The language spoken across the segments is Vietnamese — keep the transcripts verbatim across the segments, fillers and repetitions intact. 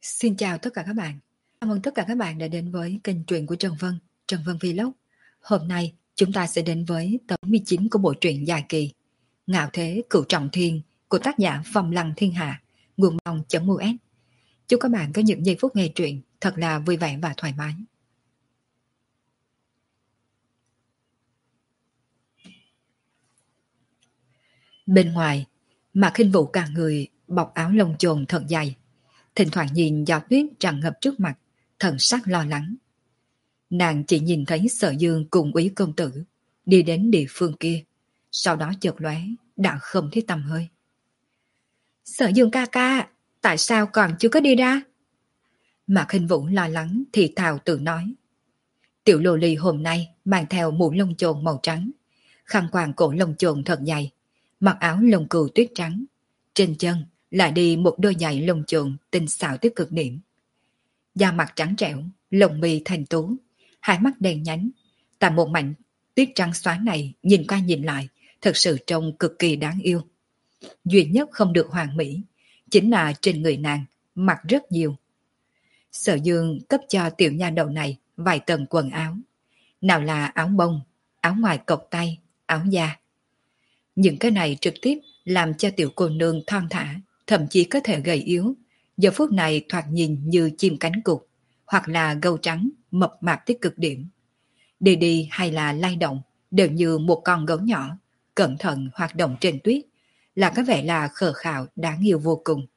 Xin chào tất cả các bạn. Cảm ơn tất cả các bạn đã đến với kênh truyện của Trần Vân, Trần Vân Vlog. Hôm nay chúng ta sẽ đến với tập mười chín của bộ truyện dài kỳ Ngạo Thế Cửu Trọng Thiên của tác giả Phong Lăng Thiên Hạ, nguồn mong.mus. Chúc các bạn có những giây phút nghe truyện thật là vui vẻ và thoải mái. Bên ngoài, Mạc Khinh Vũ cả người bọc áo lông chồn thật dày, thỉnh thoảng nhìn giọt tuyết tràn ngập trước mặt, thần sắc lo lắng. Nàng chỉ nhìn thấy Sở Dương cùng Úy công tử đi đến địa phương kia, sau đó chợt lóe đã không thấy tăm hơi. Sở Dương ca ca, tại sao còn chưa có đi ra? Mạc Khinh Vũ lo lắng thì thào tự nói. Tiểu lô ly hôm nay mang theo mũ lông chồn màu trắng, khăn quàng cổ lông chồn thật dày, mặc áo lông cừu tuyết trắng, trên chân lại đi một đôi giày lông chồn tinh xảo tới cực điểm. Da mặt trắng trẻo, lông mi thanh tú, hai mắt đen nhánh, tại một mảnh tuyết trắng xóa này nhìn qua nhìn lại, thật sự trông cực kỳ đáng yêu. Duy nhất không được hoàn mỹ chính là trên người nàng mặc rất nhiều. Sở Dương cấp cho tiểu nha đầu này vài tầng quần áo, nào là áo bông, áo ngoài cộc tay, áo da. Những cái này trực tiếp làm cho tiểu cô nương thon thả, thậm chí có thể gầy yếu, giờ phút này thoạt nhìn như chim cánh cụt, hoặc là gâu trắng, mập mạp tới cực điểm. Đi đi hay là lay động, đều như một con gấu nhỏ, cẩn thận hoạt động trên tuyết, là có vẻ là khờ khạo đáng yêu vô cùng.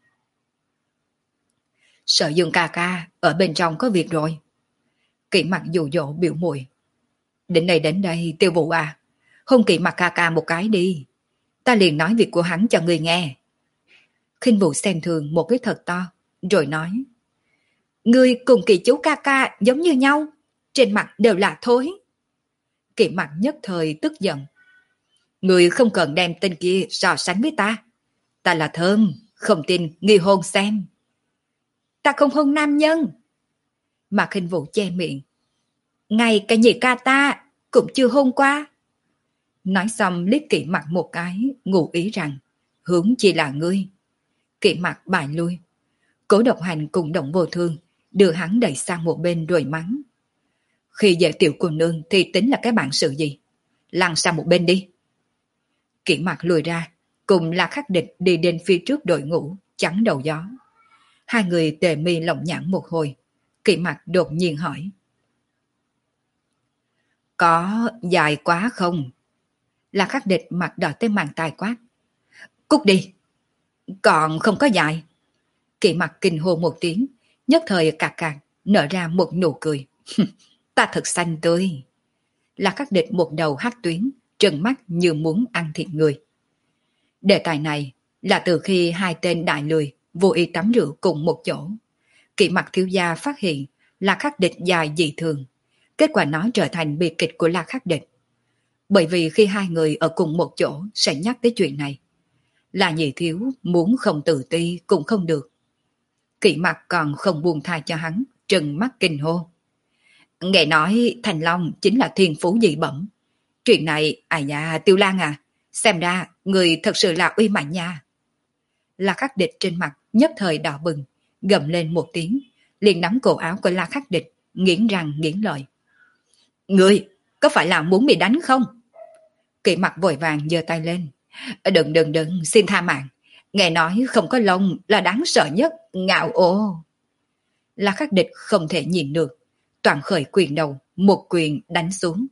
Sở Dương ca ca, ở bên trong có việc rồi. Kỵ mặt dụ dỗ biểu mùi. Đến đây đến đây, Tiêu Vũ à, hôn Kỵ mặt ca ca một cái đi. Ta liền nói việc của hắn cho người nghe. Khinh Vũ xem thường một cái thật to, rồi nói. Ngươi cùng Kỳ chú ca ca giống như nhau, trên mặt đều là thối. Kỵ mặt nhất thời tức giận. Ngươi không cần đem tên kia so sánh với ta. Ta là Thơm, không tin ngươi hôn xem. Ta không hôn nam nhân. Mà Khinh Vũ che miệng. Ngay cả nhị ca ta cũng chưa hôn qua. Nói xong liếc Kỵ mặt một cái, ngụ ý rằng hướng chỉ là ngươi. Kỵ mặt bài lui. Cố Độc Hành cùng Động Vô Thương đưa hắn đẩy sang một bên rồi mắng. Khi về tiểu cô nương thì tính là cái bản sự gì? Lăn sang một bên đi. Kỵ mặt lùi ra, cùng là khắc địch đi đến phía trước đội ngũ, chắn đầu gió. Hai người tề mi lộng nhãn một hồi. Kỵ mặt đột nhiên hỏi. Có dài quá không? Là khắc địch mặt đỏ tới màn tai quát. Cút đi. Còn không có dài. Kỵ mặt kinh hô một tiếng, nhất thời cạc cạc nở ra một nụ cười. Ta thật xanh tươi. Là khắc địch một đầu hắc tuyến, trừng mắt như muốn ăn thịt người. Đề tài này là từ khi hai tên đại lười vô ý tắm rượu cùng một chỗ. Kỵ mặt thiếu gia phát hiện là khắc địch dài dị thường. Kết quả nó trở thành bi kịch của La Khắc Địch. Bởi vì khi hai người ở cùng một chỗ sẽ nhắc tới chuyện này. Là nhị thiếu muốn không tự ti cũng không được. Kỵ mặt còn không buông tha cho hắn, trừng mắt kinh hô. Nghe nói Thành Long chính là thiên phú dị bẩm. Chuyện này, ai da, Tiêu Lan à, xem ra người thật sự là uy mạnh nha. La Khắc Địch trên mặt nhất thời đỏ bừng, gầm lên một tiếng, liền nắm cổ áo của La Khắc Địch, nghiến răng nghiến lợi. Ngươi, có phải là muốn bị đánh không? Kỵ mặt vội vàng giơ tay lên. Đừng đừng đừng, xin tha mạng. Nghe nói không có lông là đáng sợ nhất, ngạo ô. La Khắc Địch không thể nhìn được, toàn khởi quyền đầu, một quyền đánh xuống.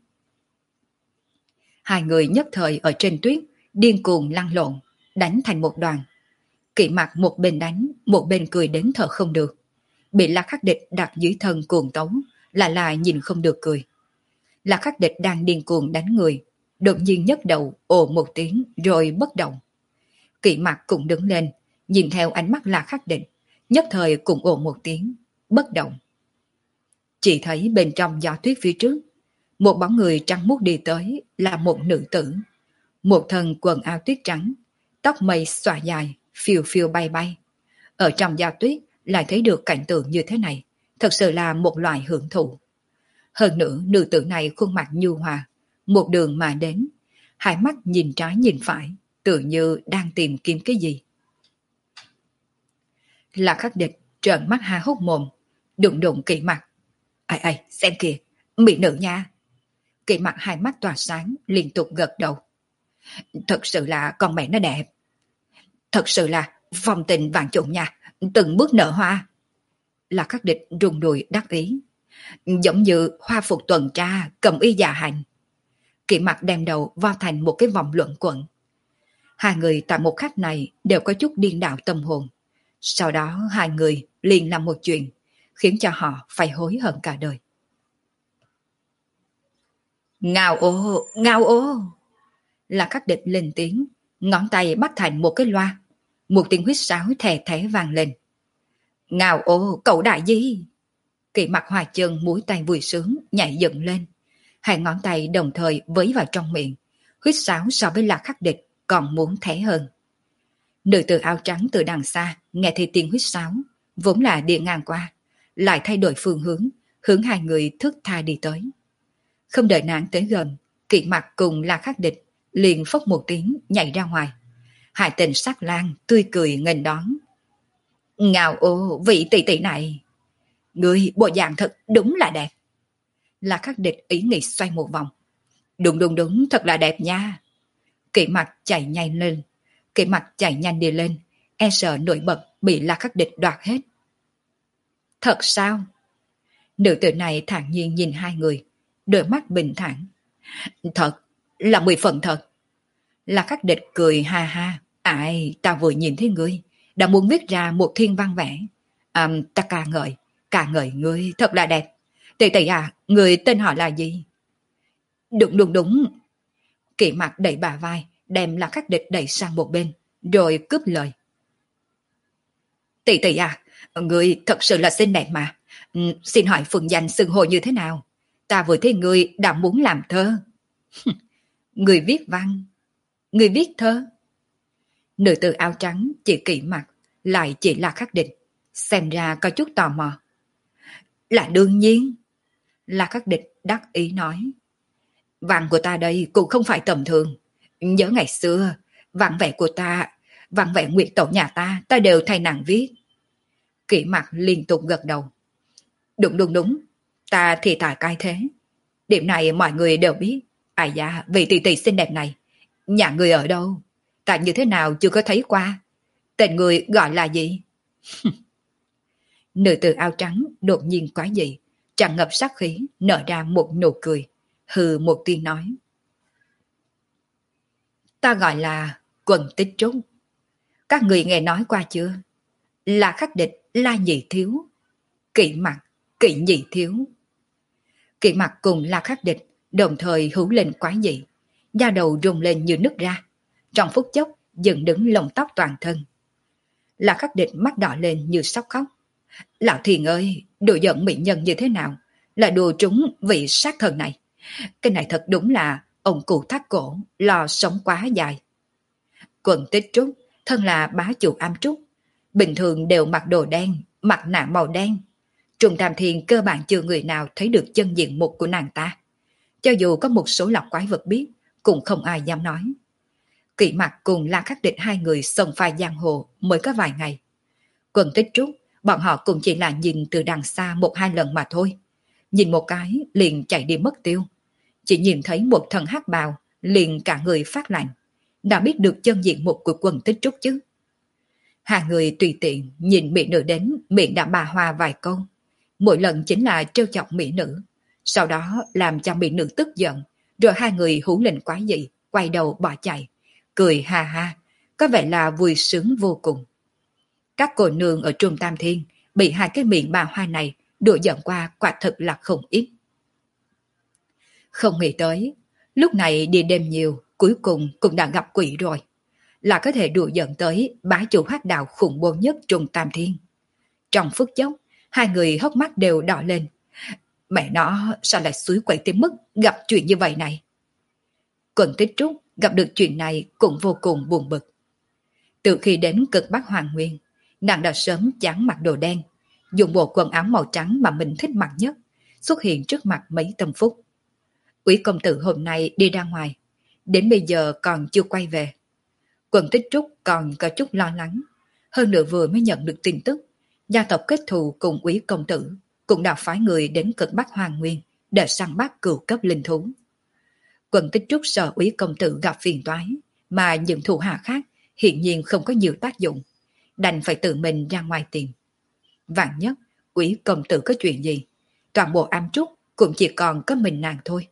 Hai người nhất thời ở trên tuyết, điên cuồng lăn lộn, đánh thành một đoàn. Kỵ mặt một bên đánh, một bên cười đến thở không được. Bị La Khắc Địch đặt dưới thân cuồng tấu, là là nhìn không được cười. La Khắc Địch đang điên cuồng đánh người, đột nhiên nhấc đầu ồ một tiếng rồi bất động. Kỵ mặt cũng đứng lên, nhìn theo ánh mắt La Khắc Địch, nhất thời cũng ồ một tiếng, bất động. Chỉ thấy bên trong gió tuyết phía trước, một bóng người trắng muốt đi tới là một nữ tử. Một thân quần áo tuyết trắng, tóc mây xõa dài, phiêu phiêu bay bay. Ở trong gió tuyết lại thấy được cảnh tượng như thế này, thật sự là một loại hưởng thụ. Hơn nữa nữ tử này khuôn mặt nhu hòa, một đường mà đến, hai mắt nhìn trái nhìn phải, tự như đang tìm kiếm cái gì. La Khắc Địch trợn mắt há hốc mồm, đụng đụng Kỷ Mặc. Ai ai, xem kìa, mỹ nữ nha. Kỷ Mặc hai mắt tỏa sáng, liên tục gật đầu. Thật sự là con mẹ nó đẹp. Thật sự là phong tình vạn trụng nha, từng bước nở hoa. Là Khắc Địch rung đùi đắc ý. Giống như hoa phục tuần tra, cầm y dạ hành. Kỷ Mặc đem đầu vào thành một cái vòng luận quẩn. Hai người tại một khắc này đều có chút điên đảo tâm hồn. Sau đó hai người liền làm một chuyện, khiến cho họ phải hối hận cả đời. Ngao ô, ngao ô. Là Khắc Địch lên tiếng, ngón tay bắt thành một cái loa. Một tiếng huýt sáo thè thé vang lên. Ngao ô, cậu đại gì? Kỷ Mặc hòa chân mũi tay vui sướng, nhảy dựng lên. Hai ngón tay đồng thời với vào trong miệng. Huýt sáo so với Lạc Khắc Địch còn muốn thẻ hơn. Nữ tử áo trắng từ đằng xa nghe thấy tiếng huýt sáo, vốn là đi ngang qua, lại thay đổi phương hướng, hướng hai người thức tha đi tới. Không đợi nàng tới gần, Kỷ Mặc cùng Lạc Khắc Địch liền phốc một tiếng nhảy ra ngoài. Hai tên sắc lang tươi cười nghênh đón. Ngao ô, vị tỷ tỷ này, người bộ dạng thật đúng là đẹp. Lạc Khắc Địch ý nghĩ xoay một vòng. Đúng đúng đúng, thật là đẹp nha. Kỷ Mặc chạy nhanh lên, Kỷ Mặc chạy nhanh đi lên, e sợ nổi bật bị Lạc Khắc Địch đoạt hết. Thật sao? Nữ tử này thản nhiên nhìn hai người, đôi mắt bình thản. Thật, là mười phần thật. Lạc Khắc Địch cười ha ha. Ai, ta vừa nhìn thấy ngươi, đã muốn viết ra một thiên văn vẽ. À, ta ca ngợi, ca ngợi ngươi thật là đẹp. Tỷ tỷ à, người tên họ là gì? Đúng đúng đúng. Kỷ Mặc đẩy bà vai, đem Lạc Khắc Địch đẩy sang một bên, rồi cướp lời. Tỷ tỷ à, người thật sự là xinh đẹp mà. Ừ, xin hỏi phượng danh xưng hô như thế nào? Ta vừa thấy người đã muốn làm thơ. Người viết văn, người viết thơ. Nữ tử áo trắng chỉ Kỷ Mặc, lại chỉ là Khắc Địch, xem ra có chút tò mò. Là đương nhiên. Là Khắc Địch đắc ý nói. Văn của ta đây cũng không phải tầm thường. Nhớ ngày xưa, văn vẽ của ta, văn vẽ nguyệt tổ nhà ta, ta đều thay nàng viết. Kỷ Mặc liên tục gật đầu. Đúng đúng đúng, ta thì tài cai thế. Điểm này mọi người đều biết. Ai da, vị tỷ tỷ xinh đẹp này, nhà người ở đâu? Ta như thế nào chưa có thấy qua. Tên người gọi là gì? Nữ tử áo trắng đột nhiên quá dị, tràn ngập sát khí, nở ra một nụ cười, hừ một tiếng nói. Ta gọi là Quần Tích Trúc. Các người nghe nói qua chưa? Là Khắc Địch, La Nhị Thiếu. Kỷ Mặc, Kỷ Nhị Thiếu. Kỷ Mặc cùng La Khắc Địch đồng thời hú lên quái dị, da đầu rung lên như nứt ra, trong phút chốc dựng đứng lông tóc toàn thân. La Khắc Địch mắt đỏ lên như sắp khóc. Lão Thiền ơi, đùa giận mỹ nhân như thế nào là đùa trúng vị sát thần này? Cái này thật đúng là ông cụ thắt cổ, lo sống quá dài. Quần Tích Trúc, thân là bá chủ Am Trúc, bình thường đều mặc đồ đen, mặt nạ màu đen. Trùng Tam Thiên cơ bản chưa người nào thấy được chân diện mục của nàng ta. Cho dù có một số lọc quái vật biết, cũng không ai dám nói. Kỷ Mặc cùng La Khắc Địch hai người xông pha giang hồ mới có vài ngày. Quần Tích Trúc, bọn họ cũng chỉ là nhìn từ đằng xa một hai lần mà thôi. Nhìn một cái liền chạy đi mất tiêu. Chỉ nhìn thấy một thân hắc bào liền cả người phát lạnh. Đã biết được chân diện mục của Quần Tích Trúc chứ. Hai người tùy tiện nhìn mỹ nữ đến miệng đã bà hoa vài câu. Mỗi lần chính là trêu chọc mỹ nữ. Sau đó làm cho mỹ nữ tức giận. Rồi hai người hú lên quái dị, quay đầu bỏ chạy. Cười ha ha, có vẻ là vui sướng vô cùng. Các cô nương ở Trung Tam Thiên bị hai cái miệng bà hoa này đùa giận qua quả thực là không ít. Không nghĩ tới, lúc này đi đêm nhiều, cuối cùng cũng đã gặp quỷ rồi. Là có thể đùa giận tới bá chủ hắc đạo khủng bố nhất Trung Tam Thiên. Trong phút chốc, hai người hốc mắt đều đỏ lên. Mẹ nó sao lại suối quậy tới mức gặp chuyện như vậy này? Quần Tích Trúc gặp được chuyện này cũng vô cùng buồn bực. Từ khi đến cực Bắc Hoàng Nguyên, nàng đã sớm chán mặc đồ đen, dùng bộ quần áo màu trắng mà mình thích mặc nhất, xuất hiện trước mặt mấy tâm phúc. Quý công tử hôm nay đi ra ngoài, đến bây giờ còn chưa quay về. Quần Tích Trúc còn có chút lo lắng, hơn nữa vừa mới nhận được tin tức, Gia tộc kết thù cùng Úy công tử cũng đã phái người đến cực Bắc Hoàng Nguyên để săn bắt cửu cấp linh thú. Quận Tích Trúc sợ Úy công tử gặp phiền toái, mà những thủ hạ khác hiện nhiên không có nhiều tác dụng, đành phải tự mình ra ngoài tìm. Vạn nhất Úy công tử có chuyện gì, toàn bộ Am Trúc cũng chỉ còn có mình nàng thôi.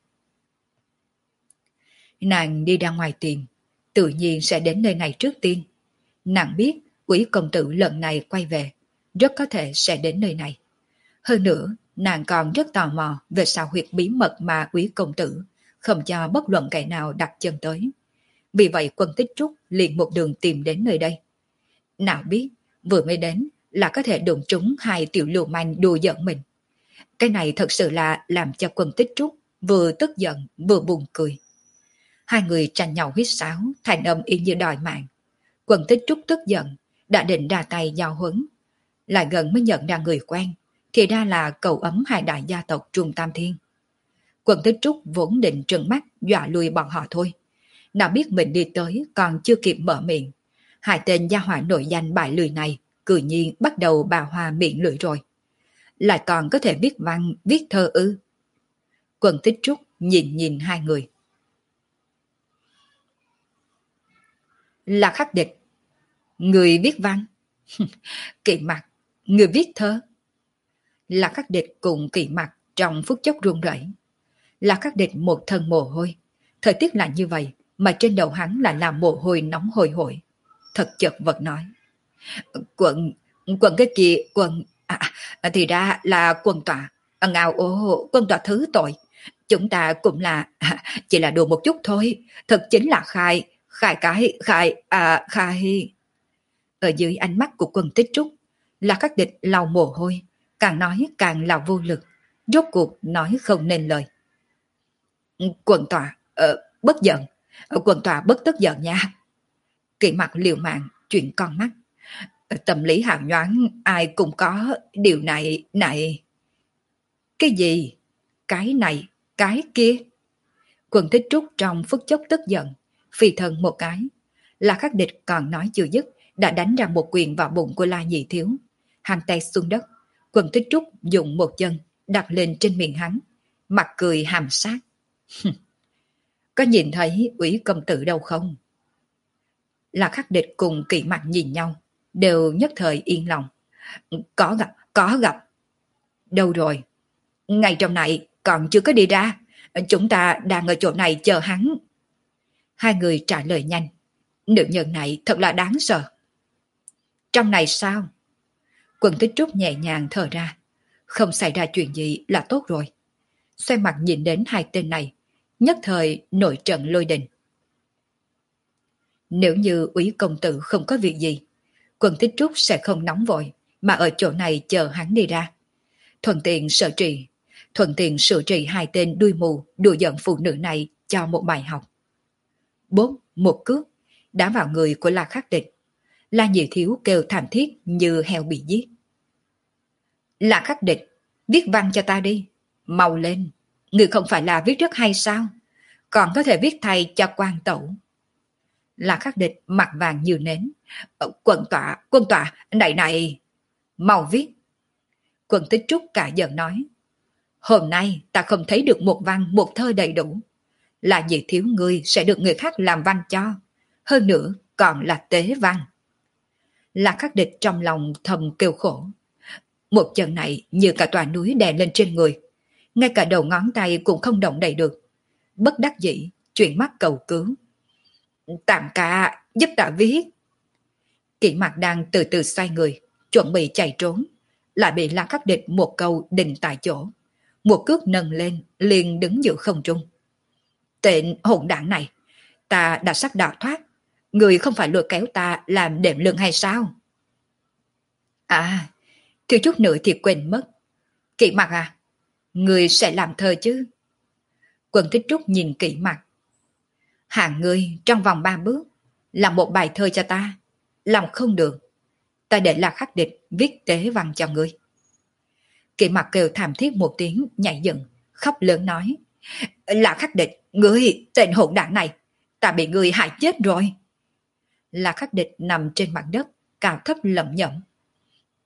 Nàng đi ra ngoài tìm, tự nhiên sẽ đến nơi này trước tiên. Nàng biết Úy công tử lần này quay về, rất có thể sẽ đến nơi này. Hơn nữa, nàng còn rất tò mò về sao huyệt bí mật mà Úy công tử không cho bất luận kẻ nào đặt chân tới. Vì vậy Quân Tích Trúc liền một đường tìm đến nơi đây. Nào biết, vừa mới đến là có thể đụng trúng hai tiểu lưu manh đùa giỡn mình. Cái này thật sự là làm cho Quân Tích Trúc vừa tức giận vừa buồn cười. Hai người tranh nhau huýt sáo, thành âm y như đòi mạng. Quân Tích Trúc tức giận, đã định ra tay giao huấn. Lại gần mới nhận ra người quen, thì ra là cậu ấm hai đại gia tộc Trung Tam Thiên. Quân Tích Trúc vốn định trừng mắt dọa lui bọn họ thôi. Nào biết mình đi tới còn chưa kịp mở miệng. Hai tên gia hỏa nổi danh bại lười này cự nhiên bắt đầu bà hoa miệng lưỡi rồi. Lại còn có thể viết văn, viết thơ ư. Quân Tích Trúc nhìn nhìn hai người. Là Khắc Địch. Người viết văn. Kỵ Mặc, người viết thơ. Là Khắc Địch cùng Kỵ Mặc trong phút chốc run rẩy. Là Khắc Địch một thân mồ hôi. Thời tiết lạnh như vậy mà trên đầu hắn lại làm mồ hôi nóng hôi hổi. Thật chật vật nói. Quận, quận cái kia, quận, à, thì ra là quận tọa. Ngào ồ, quận tọa thứ tội. Chúng ta cũng là, à, chỉ là đùa một chút thôi. Thật chính là khai, khai cái, khai, à, khai. Ở dưới ánh mắt của Quân Tích Trúc, là Khắc Địch lau mồ hôi, càng nói càng là vô lực, rốt cuộc nói không nên lời. Quận tọa, ờ, bất giận, quận tọa bất tức giận nha. Kỵ Mặc liều mạng, chuyển con mắt. Tâm lý hào nhoáng, ai cũng có, điều này, này. Cái gì? Cái này, cái kia. Quân Tích Trúc trong phút chốc tức giận, phi thân một cái. Là Khắc Địch còn nói chưa dứt, đã đánh ra một quyền vào bụng của La Nhị Thiếu. Hắn tay xuống đất, Quân Tích Trúc dùng một chân đặt lên trên miệng hắn, mặt cười hàm sát. Có nhìn thấy Úy công tử đâu không? Là Khắc Địch cùng Kỵ Mặc nhìn nhau, đều nhất thời yên lòng. Có gặp, có gặp. Đâu rồi? Ngay trong này còn chưa có đi ra. Chúng ta đang ở chỗ này chờ hắn. Hai người trả lời nhanh. Nữ nhân này thật là đáng sợ. Trong này sao? Quân Tích Trúc nhẹ nhàng thở ra. Không xảy ra chuyện gì là tốt rồi. Xoay mặt nhìn đến hai tên này, nhất thời nổi trận lôi đình. Nếu như Úy công tử không có việc gì, Quân Tích Trúc sẽ không nóng vội, mà ở chỗ này chờ hắn đi ra. Thuận tiện sở trị, thuận tiện sửa trị hai tên đuôi mù đùa giận phụ nữ này cho một bài học. Bốp, một cước, đá vào người của La Khắc Địch. La Nhị Thiếu kêu thảm thiết như heo bị giết. La Khắc Địch, viết văn cho ta đi. Mau lên, người không phải là viết rất hay sao? Còn có thể viết thay cho quan tẩu. La Khắc Địch mặt vàng như nến. Quân tọa, quân tọa, này này. Mau viết. Quân Tích Trúc cả giận nói. Hôm nay ta không thấy được một văn một thơ đầy đủ. Là Nhị Thiếu ngươi sẽ được người khác làm văn cho. Hơn nữa còn là tế văn. La Khắc Địch trong lòng thầm kêu khổ. Một chân này như cả tòa núi đè lên trên người. Ngay cả đầu ngón tay cũng không động đậy được. Bất đắc dĩ, chuyển mắt cầu cứu. Tạm ca, giúp ta viết. Kỵ Mặc đang từ từ xoay người, chuẩn bị chạy trốn. Lại bị La Khắc Địch một câu định tại chỗ. Một cước nâng lên, liền đứng giữa không trung. Tên hỗn đảng này, ta đã sắp đào thoát. Người không phải lôi kéo ta làm đệm lưng hay sao? À, thiếu chút nữa thì quên mất. Kỵ Mặc à, người sẽ làm thơ chứ? Quân Tích Trúc nhìn Kỵ Mặc. Hạng ngươi trong vòng ba bước, làm một bài thơ cho ta. Làm không được, ta để La Khắc Địch viết tế văn cho ngươi. Kỵ Mặc kêu thảm thiết một tiếng, nhảy dựng, khóc lớn nói. La Khắc Địch, ngươi, tên hỗn đảng này, ta bị ngươi hại chết rồi. La Khắc Địch nằm trên mặt đất, cao thấp lẩm nhẩm.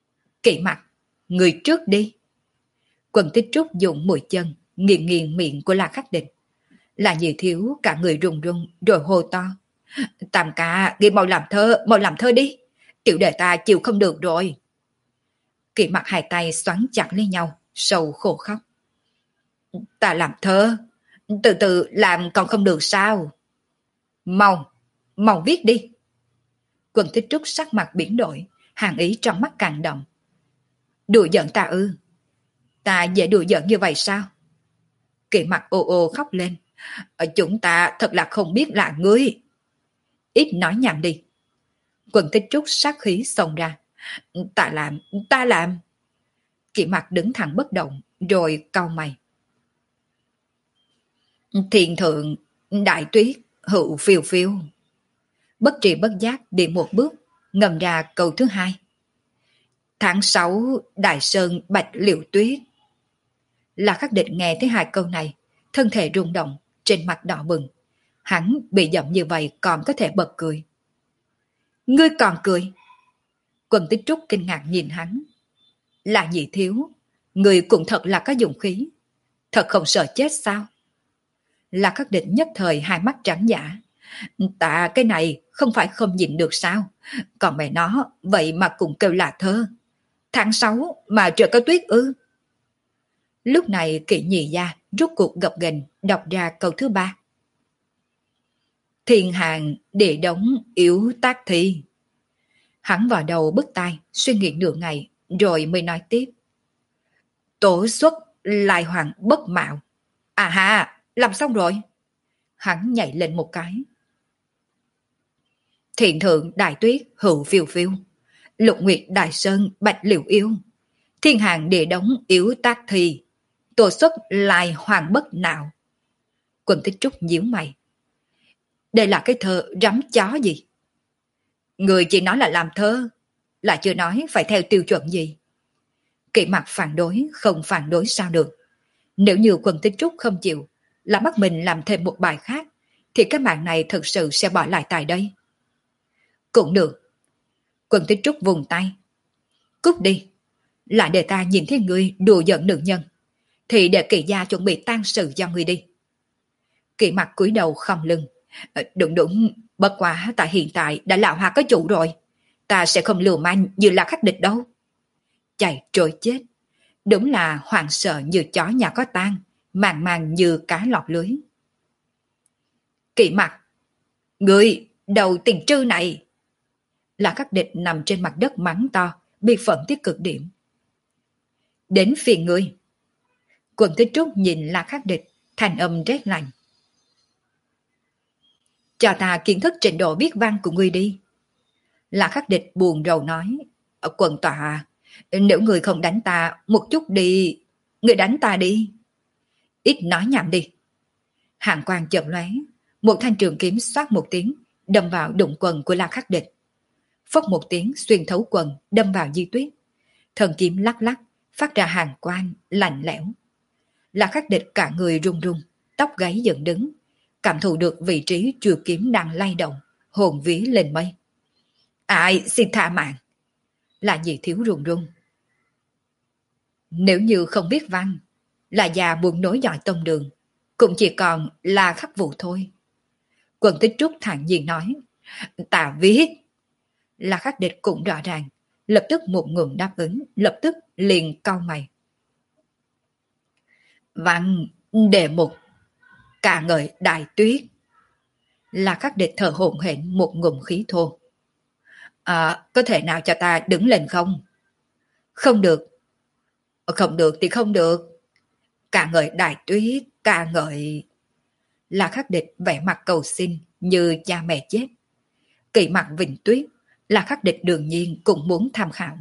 Kỵ Mặc, người trước đi. Quần Tích Trúc dùng mũi chân nghiền nghiền miệng của La Khắc Địch. Là Nhị Thiếu cả người run run rồi hô to. Tam ca, ghi mau làm thơ, mau làm thơ đi. Tiểu đệ ta chịu không được rồi. Kỵ Mặc hai tay xoắn chặt lên nhau, sầu khổ khóc. Ta làm thơ, từ từ làm còn không được sao? Mau, mau viết đi. Quần Tích Trúc sắc mặt biến đổi, hàn ý trong mắt càng đậm. Đùa giận ta ư? Ta dễ đùa giận như vậy sao? Kỵ Mặc ô ô khóc lên. Chúng ta thật là không biết là ngươi. Ít nói nhảm đi. Quần Tích Trúc sát khí xông ra. Ta làm, ta làm. Kỵ Mặc đứng thẳng bất động, rồi cau mày. Thiền thượng, đại tuyết, hữu phiêu phiêu. Bất tri bất giác đi một bước, ngầm ra câu thứ hai. Tháng sáu, Đại Sơn Bạch Liễu Tuyết. La Khắc Địch nghe thấy hai câu này, thân thể rung động, trên mặt đỏ bừng. Hắn bị giận như vậy còn có thể bật cười. Ngươi còn cười? Quần Tích Trúc kinh ngạc nhìn hắn. Là Nhị Thiếu, ngươi cũng thật là có dụng khí. Thật không sợ chết sao? La Khắc Địch nhất thời hai mắt trắng dã. Ta cái này không phải không nhìn được sao? Còn mẹ nó, vậy mà cũng kêu là thơ. Tháng sáu mà trời có tuyết ư? Lúc này Kỵ Nhị gia rút cuộc gập ghềnh đọc ra câu thứ ba. Thiên hàng để đóng yếu tác thi. Hắn vào đầu bứt tai, suy nghĩ nửa ngày, rồi mới nói tiếp. Tổ xuất lại hoàng bất mạo. À ha, làm xong rồi. Hắn nhảy lên một cái. Thiện thượng đại tuyết hữu phiêu phiêu. Lục nguyệt đại sơn bạch liễu yêu. Thiên hàng địa đóng yếu tác thi. Tổ xuất lại hoàng bất nạo. Quần Tích Trúc nhíu mày. Đây là cái thơ rắm chó gì? Người chỉ nói là làm thơ, lại chưa nói phải theo tiêu chuẩn gì. Kỵ Mặc phản đối, không phản đối sao được. Nếu như Quần Tích Trúc không chịu, là bắt mình làm thêm một bài khác, thì cái mạng này thực sự sẽ bỏ lại tại đây. Cũng được. Quần Tích Trúc vùng tay. Cút đi. Lại để ta nhìn thấy ngươi đùa giận nữ nhân, thì để Kỵ gia chuẩn bị tang sự cho ngươi đi. Kỵ Mặc cúi đầu khom lưng. Đúng đúng, bất quá tại hiện tại đã là hoa có chủ rồi. Ta sẽ không lưu manh như là Khắc Địch đâu. Chạy trối chết. Đúng là hoảng sợ như chó nhà có tang, màng màng như cá lọt lưới. Kỵ Mặc, ngươi đầu tình trư này. Là Khắc Địch nằm trên mặt đất mắng to, bị phẫn tiếc cực điểm. Đến phiền ngươi. Quần Tích Trúc nhìn La Khắc Địch, thanh âm rét lạnh. Cho ta kiến thức trình độ viết văn của ngươi đi. La Khắc Địch buồn rầu nói. Quần tọa, nếu ngươi không đánh ta một chút đi, ngươi đánh ta đi. Ít nói nhảm đi. Hàn quang chợt lóe, một thanh trường kiếm xoát một tiếng, đâm vào đụng quần của La Khắc Địch. Phốc một tiếng xuyên thấu quần, đâm vào Di Tuyết. Thần kiếm lắc lắc, phát ra hàn quang lạnh lẽo. La Khắc Địch cả người run run, tóc gáy dựng đứng, cảm thụ được vị trí chuôi kiếm đang lay động, hồn vía lên mây. Ai xin tha mạng. Là Nhị Thiếu run run. Nếu như không biết văn, là già buồn nối dõi tông đường, cũng chỉ còn là Khắc Vụ thôi. Quần Tích Trúc thản nhiên nói. Ta viết. Là Khắc Địch cũng rõ ràng, lập tức một ngụm đáp ứng, lập tức liền cau mày. Văn đề mục ca ngợi đại tuyết. Là Khắc Địch thở hổn hển một ngụm khí thô. À, có thể nào cho ta đứng lên không? Không được. Không được thì không được. Ca ngợi đại tuyết, ca ngợi. Là Khắc Địch vẻ mặt cầu xin như cha mẹ chết. Kỵ Mặc vịnh tuyết, Là Khắc Địch đương nhiên cũng muốn tham khảo.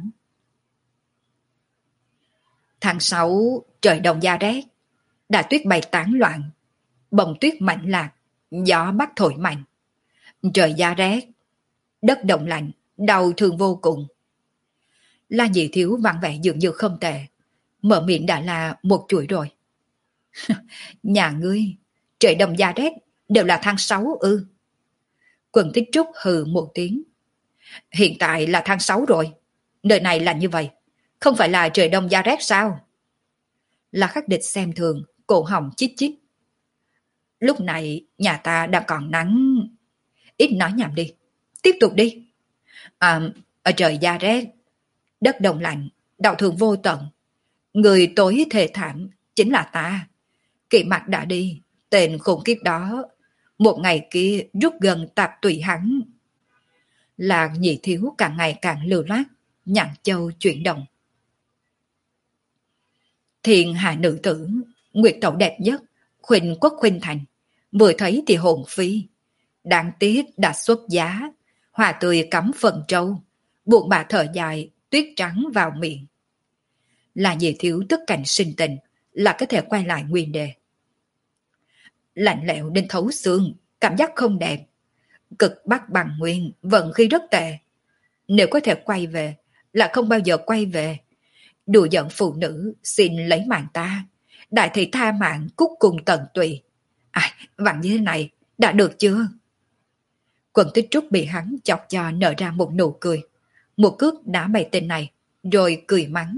Tháng sáu, trời đông giá rét, đại tuyết bay tán loạn, bông tuyết mạnh lạc, gió bắc thổi mạnh. Trời giá rét, đất động lạnh, đau thương vô cùng. La Nhị Thiếu vặn vẹn dường như không tệ, mở miệng đã là một chuỗi rồi. Nhà ngươi, trời đông giá rét, đều là tháng sáu ư? Quần Tích Trúc hừ một tiếng. Hiện tại là tháng sáu rồi, nơi này là như vậy, Không phải là trời đông giá rét sao? Là Khắc Địch xem thường, cổ họng chít chít. Lúc này nhà ta đang còn nắng. Ít nói nhảm đi. Tiếp tục đi. À, ở trời giá rét, đất đông lạnh, đạo thường vô tận. Người tối thề thảm chính là ta. Kỵ Mặc đã đi, tên khủng khiếp đó. Một ngày kia rút gần tạp tùy hắn. Là Nhị Thiếu càng ngày càng lưu loát, nhạn châu chuyển động. Thiên hạ nữ tử, nguyệt tẩu đẹp nhất, khuynh quốc khuynh thành. Vừa thấy thì hồn phi. Đáng tiếc đã xuất giá, hoa tươi cắm phần trâu, buộc bà thở dài, tuyết trắng vào miệng. Là Nhị Thiếu tức cảnh sinh tình, là có thể quay lại nguyên đề. Lạnh lẽo đến thấu xương, cảm giác không đẹp. Cực bắc bằng nguyên, vận khí rất tệ. Nếu có thể quay về, là không bao giờ quay về. Đùa giận phụ nữ, xin lấy mạng ta. Đại thị tha mạng, cúc cùng tận tụy. À, vặn như thế này, đã được chưa? Quần Tích Trúc bị hắn chọc cho nở ra một nụ cười. Một cước đá bày tên này, rồi cười mắng.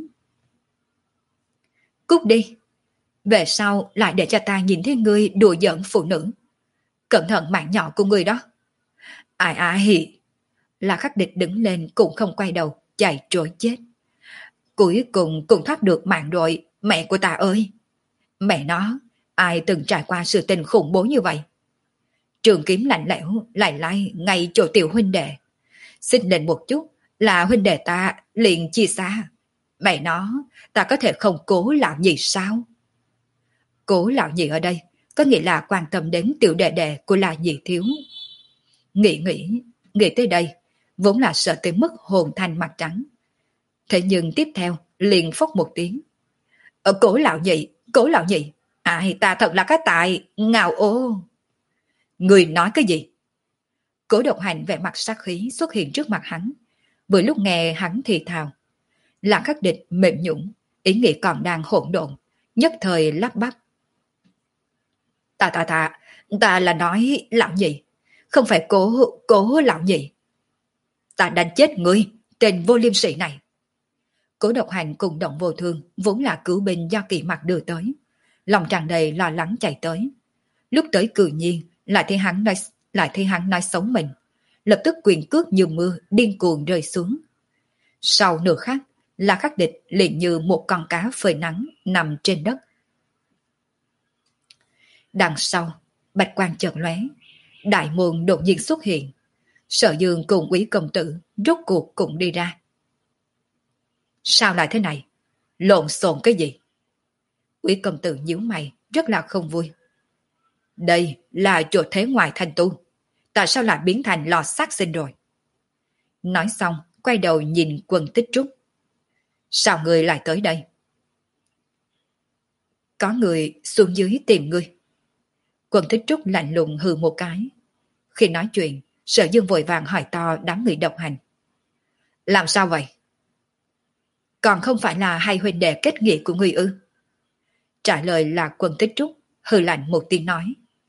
Cút đi. Về sau lại để cho ta nhìn thấy ngươi đùa giỡn phụ nữ. Cẩn thận mạng nhỏ của ngươi đó. Ai ai. Là Khắc Địch đứng lên cũng không quay đầu, chạy trối chết. Cuối cùng cũng thoát được mạng rồi, mẹ của ta ơi. Mẹ nó, ai từng trải qua sự tình khủng bố như vậy? Trường kiếm lạnh lẽo, lại lay ngay chỗ tiểu huynh đệ. Xin lên một chút, là huynh đệ ta liền chia xa. Mẹ nó, ta có thể không cố lão nhị sao? Cố lão nhị ở đây, có nghĩa là quan tâm đến tiểu đệ đệ của là Nhị Thiếu. Nghĩ nghĩ, nghĩ tới đây, vốn là sợ tới mức hồn thanh mặt trắng. Thế nhưng tiếp theo, liền phốc một tiếng. Ở cố lão nhị, cố lão nhị, ai ta thật là cái tài, ngào ô. Người nói cái gì? Cố Độc Hành vẻ mặt sát khí xuất hiện trước mặt hắn. Vừa lúc nghe hắn thì thào, là Khắc Địch mềm nhũn, ý nghĩ còn đang hỗn độn, nhất thời lắp bắp. Ta ta ta, ta là nói lão nhị, không phải cố, cố lão nhị. Ta đánh chết ngươi, tên vô liêm sỉ này. Cố Độc Hành cùng Động Vô Thương vốn là cứu binh do Kỵ Mặc đưa tới, lòng tràn đầy lo lắng chạy tới. Lúc tới cự nhiên, lại thấy hắn nói, lại thấy hắn nói xấu mình, lập tức quyền cước như mưa điên cuồng rơi xuống. Sau nửa khắc, là Khắc Địch liền như một con cá phơi nắng nằm trên đất. Đằng sau, bạch quang chợt lóe, đại môn đột nhiên xuất hiện. Sở Dương cùng Úy công tử rốt cuộc cũng đi ra. Sao lại thế này? Lộn xộn cái gì? Úy công tử nhíu mày, rất là không vui. Đây là chỗ thế ngoài thành tu, tại sao lại biến thành lò sát sinh rồi? Nói xong, quay đầu nhìn Quân Tích Trúc. Sao người lại tới đây? Có người xuống dưới tìm ngươi. Quân Tích Trúc lạnh lùng hừ một cái. Khi nói chuyện, Sở Dương vội vàng hỏi to đám người Độc Hành. Làm sao vậy? Còn không phải là hai huynh đệ kết nghĩa của ngươi ư? Trả lời là Quân Tích Trúc, hừ lạnh một tiếng nói.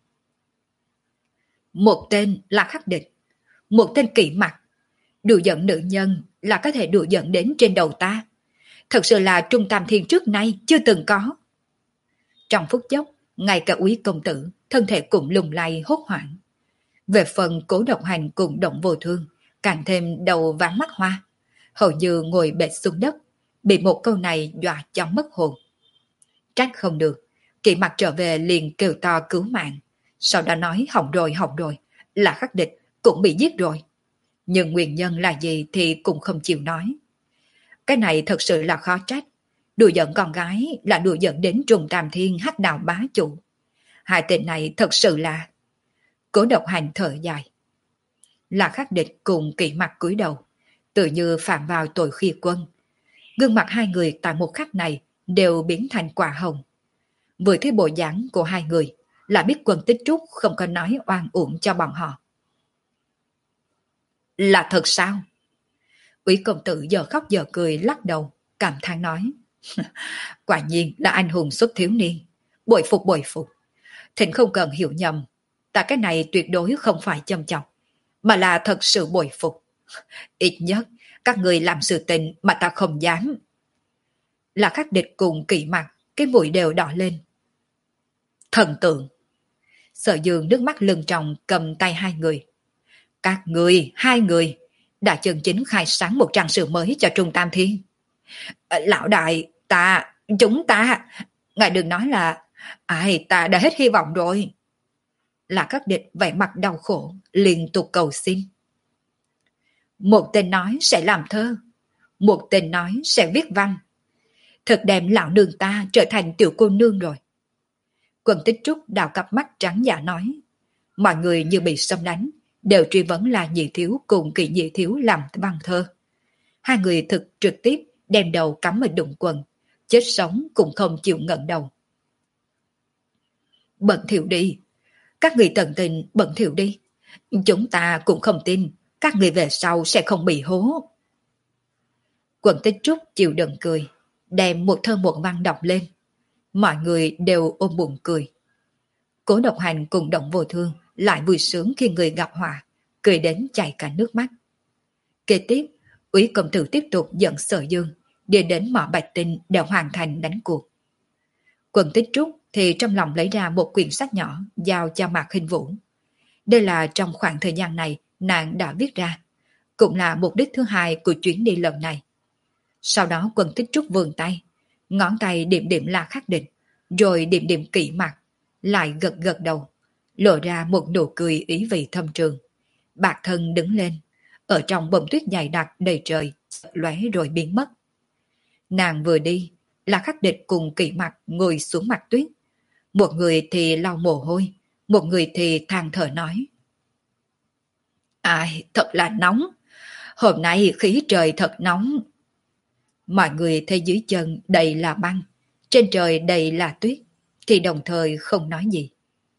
Một tên là Khắc Địch, một tên Kỵ Mặc. Đùa giận nữ nhân là có thể đùa giận đến trên đầu ta. Thật sự là Trung Tam Thiên trước nay chưa từng có. Trong phút chốc, ngay cả Úy công tử, thân thể cũng lùng lay hốt hoảng. Về phần Cố Độc Hành cùng Động Vô Thương, càng thêm đầu ván mắt hoa, hầu như ngồi bệt xuống đất, bị một câu này dọa cho mất hồn. Trách không được, Kỵ Mặc trở về liền kêu to cứu mạng, sau đó nói hỏng rồi hỏng rồi, là Khắc Địch cũng bị giết rồi. Nhưng nguyên nhân là gì thì cũng không chịu nói. Cái này thật sự là khó trách. Đùa giận con gái là đùa giận đến Trùng Tam Thiên hắc đạo bá chủ. Hai tên này thật sự là... Cố Độc Hành thở dài. Là Khắc Địch cùng Kỵ Mặc cúi đầu, tự như phạm vào tội khi quân. Gương mặt hai người tại một khắc này đều biến thành quả hồng. Vừa thấy bộ dáng của hai người là biết Quân Tích Trúc không có nói oan uổng cho bọn họ. Là thật sao? Úy công tử giờ khóc giờ cười lắc đầu, cảm thán nói. Quả nhiên là anh hùng xuất thiếu niên. Bội phục bội phục. Thịnh không cần hiểu nhầm. Ta cái này tuyệt đối không phải châm chọc, mà là thật sự bội phục. Ít nhất, các người làm sự tình mà ta không dám. là Khắc Địch cùng Kỵ Mặc, cái mũi đều đỏ lên. Thần tượng! Sở Dương nước mắt lưng tròng cầm tay hai người. Các người, hai người, đã chân chính khai sáng một trang sử mới cho Trung Tam Thiên. Lão đại, ta, chúng ta, ngài đừng nói là, ai, ta đã hết hy vọng rồi. Là Khắc Địch vẻ mặt đau khổ, liên tục cầu xin. Một tên nói sẽ làm thơ, một tên nói sẽ viết văn. Thật đem lão nương ta trở thành tiểu cô nương rồi. Quân Tích Trúc đào cặp mắt trắng dạ nói. Mọi người như bị xâm đánh, đều truy vấn là Nhị Thiếu cùng Kỵ Nhị Thiếu làm văn thơ. Hai người thực trực tiếp đem đầu cắm ở đụng quần, chết sống cũng không chịu ngẩng đầu. Bận thiểu đi, các người tận tình bận thiểu đi. Chúng ta cũng không tin, các người về sau sẽ không bị hố. Quận Tích Trúc chịu đựng cười, đem một thơ một văn đọc lên. Mọi người đều ôm bụng cười. Cố Độc Hành cùng Động Vô Thương lại vui sướng khi người gặp họa, cười đến chảy cả nước mắt. Kế tiếp, Úy công tử tiếp tục dẫn Sở Dương đi đến mỏ Bạch Tinh để hoàn thành đánh cuộc. Quận Tích Trúc thì trong lòng lấy ra một quyển sách nhỏ giao cho Mạc Khinh Vũ. Đây là trong khoảng thời gian này nàng đã viết ra, cũng là mục đích thứ hai của chuyến đi lần này. Sau đó Quận Tích Trúc vươn tay, ngón tay điểm điểm là Khắc Địch, rồi điểm điểm Kỵ Mặc, lại gật gật đầu, lộ ra một nụ cười ý vị thâm trường. Bạc thân đứng lên, ở trong bông tuyết dày đặc đầy trời, lóe rồi biến mất. Nàng vừa đi, là Khắc Địch cùng Kỵ Mặc ngồi xuống mặt tuyết. Một người thì lau mồ hôi, một người thì than thở nói. Ai, thật là nóng. Hôm nay khí trời thật nóng. Mọi người thấy dưới chân đầy là băng, trên trời đầy là tuyết, thì đồng thời không nói gì.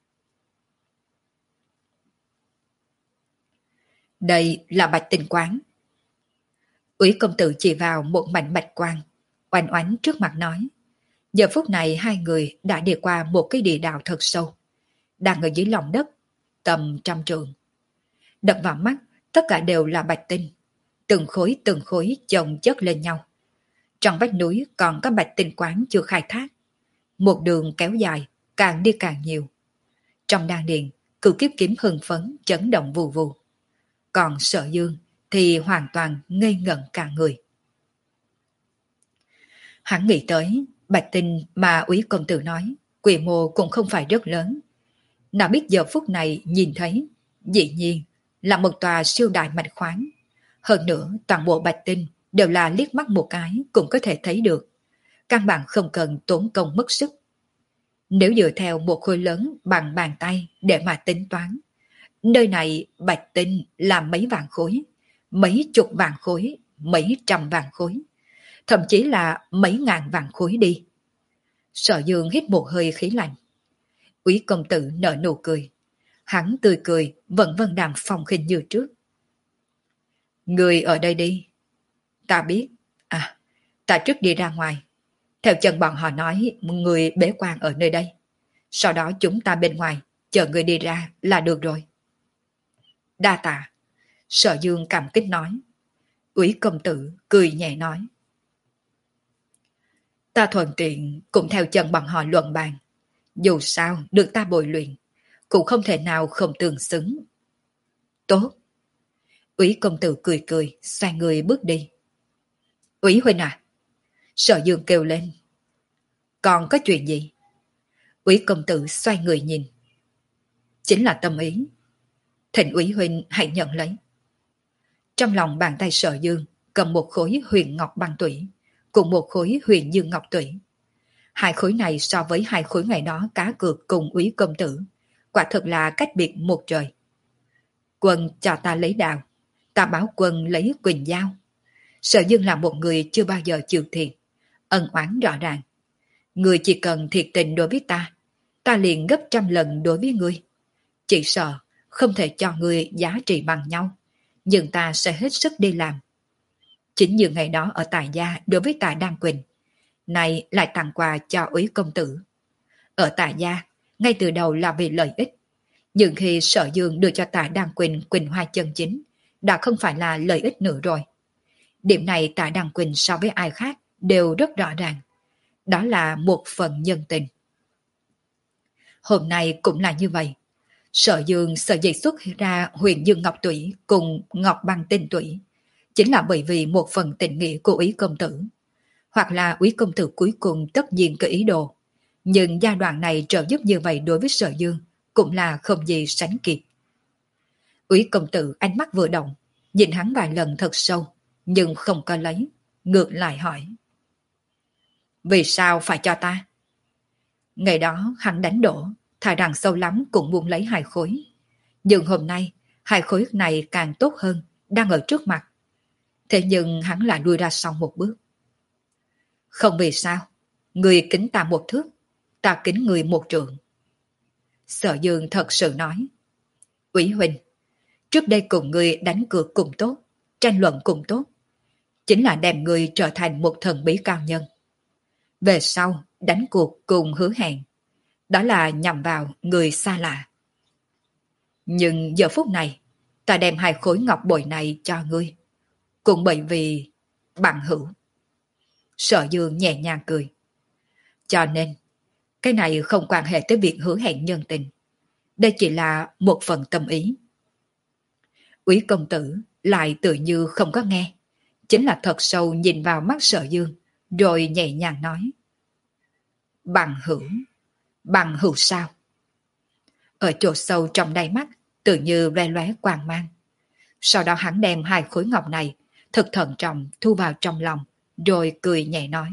Đây là Bạch Tinh Quán. Úy công tử chỉ vào một mảnh bạch quang, oanh oánh trước mặt nói. Giờ phút này hai người đã đi qua một cái địa đạo thật sâu, đang ở dưới lòng đất, tầm trăm trượng. Đập vào mắt, tất cả đều là bạch tinh, từng khối từng khối chồng chất lên nhau. Trong vách núi còn có Bạch Tinh Quán chưa khai thác. Một đường kéo dài, càng đi càng nhiều. Trong đan điền, Cửu Kiếp Kiếm hưng phấn, chấn động vù vù. Còn Sở Dương thì hoàn toàn ngây ngẩn cả người. Hắn nghĩ tới, Bạch Tinh mà Úy công tử nói, quy mô cũng không phải rất lớn. Nào biết giờ phút này nhìn thấy, dĩ nhiên là một tòa siêu đại mạch khoáng. Hơn nữa, toàn bộ Bạch Tinh đều là liếc mắt một cái cũng có thể thấy được. Căn bản không cần tốn công mất sức. Nếu dựa theo một khối lớn bằng bàn tay để mà tính toán, nơi này Bạch Tinh là mấy vạn khối, mấy chục vạn khối, mấy trăm vạn khối, thậm chí là mấy ngàn vạn khối đi. Sở Dương hít một hơi khí lạnh. Úy công tử nở nụ cười. Hắn tươi cười vẫn vân đàm phong khinh như trước. Người ở đây đi. Ta biết. À, ta trước đi ra ngoài. Theo chân bọn họ nói, người bế quan ở nơi đây. Sau đó chúng ta bên ngoài, chờ người đi ra là được rồi. Đa tạ. Sở Dương cảm kích nói. Úy công tử cười nhẹ nói. Ta thuận tiện cũng theo chân bọn họ luận bàn. Dù sao được ta bồi luyện, cũng không thể nào không tương xứng. Tốt. Úy công tử cười cười, xoay người bước đi. Úy huynh à? Sở Dương kêu lên. Còn có chuyện gì? Úy công tử xoay người nhìn. Chính là tâm ý. Thịnh Úy huynh hãy nhận lấy. Trong lòng bàn tay Sở Dương cầm một khối huyền ngọc băng tủy, cùng một khối huyền dương ngọc tủy. Hai khối này so với hai khối ngày đó cá cược cùng Úy công tử, quả thực là cách biệt một trời. Quân cho ta lấy đào, ta báo quân lấy Quỳnh Giao. Sở Dương là một người chưa bao giờ chịu thiệt, ân oán rõ ràng. Người chỉ cần thiệt tình đối với ta, ta liền gấp trăm lần đối với ngươi. Chỉ sợ không thể cho ngươi giá trị bằng nhau, nhưng ta sẽ hết sức đi làm. Chính như ngày đó ở Tài Gia đối với Tạ Đan Quỳnh, này lại tặng quà cho Úy công tử. Ở Tạ Gia, ngay từ đầu là vì lợi ích, nhưng khi Sở Dương đưa cho Tạ Đan Quỳnh Quỳnh Hoa chân chính, đã không phải là lợi ích nữa rồi. Điểm này Tạ Đan Quỳnh so với ai khác đều rất rõ ràng, đó là một phần nhân tình. Hôm nay cũng là như vậy. Sở Dương sở dĩ xuất ra huyền dương ngọc tủy cùng ngọc băng tinh tủy, chính là bởi vì một phần tình nghĩa của Úy công tử. Hoặc là Úy công tử cuối cùng tất nhiên có ý đồ. Nhưng giai đoạn này trợ giúp như vậy đối với Sở Dương cũng là không gì sánh kịp. Úy công tử ánh mắt vừa động, nhìn hắn vài lần thật sâu, nhưng không có lấy, ngược lại hỏi. Vì sao phải cho ta? Ngày đó hắn đánh đổ, thà rằng sâu lắm cũng muốn lấy hai khối. Nhưng hôm nay, hai khối này càng tốt hơn, đang ở trước mặt. Thế nhưng hắn lại lui ra sau một bước. Không vì sao, người kính ta một thước, ta kính người một trượng. Sở Dương thật sự nói. Úy huynh, trước đây cùng người đánh cược cùng tốt, tranh luận cùng tốt, chính là đem người trở thành một thần bí cao nhân. Về sau, đánh cuộc cùng hứa hẹn, đó là nhằm vào người xa lạ. Nhưng giờ phút này, ta đem hai khối ngọc bội này cho ngươi, cũng bởi vì bằng hữu. Sở Dương nhẹ nhàng cười. Cho nên, cái này không quan hệ tới việc hứa hẹn nhân tình. Đây chỉ là một phần tâm ý. Úy công tử lại tự như không có nghe, chính là thật sâu nhìn vào mắt Sở Dương, rồi nhẹ nhàng nói. Bằng hữu, bằng hữu sao? Ở chỗ sâu trong đáy mắt, tự như loe lóe quang mang. Sau đó hắn đem hai khối ngọc này thật thận trọng thu vào trong lòng, rồi cười nhẹ nói.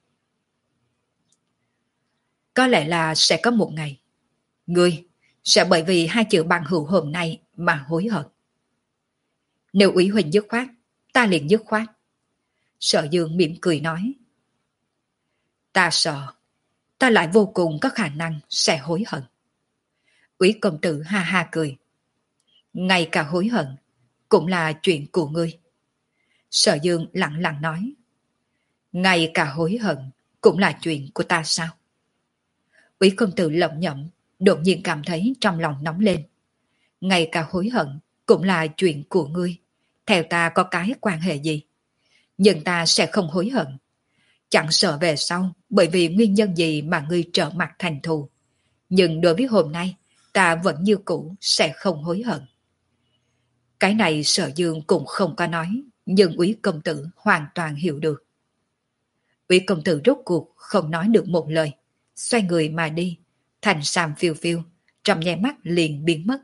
Có lẽ là sẽ có một ngày, ngươi sẽ bởi vì hai chữ bằng hữu hôm nay mà hối hận. Nếu Úy huynh dứt khoát, ta liền dứt khoát. Sở Dương mỉm cười nói. Ta sợ, ta lại vô cùng có khả năng sẽ hối hận. Úy công tử ha ha cười. Ngay cả hối hận cũng là chuyện của ngươi. Sở Dương lặng lặng nói. Ngay cả hối hận cũng là chuyện của ta sao? Úy công tử lẩm nhẩm, đột nhiên cảm thấy trong lòng nóng lên. Ngay cả hối hận cũng là chuyện của ngươi. Theo ta có cái quan hệ gì? Nhưng ta sẽ không hối hận. Chẳng sợ về sau bởi vì nguyên nhân gì mà ngươi trở mặt thành thù. Nhưng đối với hôm nay, ta vẫn như cũ sẽ không hối hận. Cái này Sở Dương cũng không có nói, nhưng Úy công tử hoàn toàn hiểu được. Úy công tử rốt cuộc không nói được một lời, xoay người mà đi, thành sàm phiêu phiêu, trong nháy mắt liền biến mất.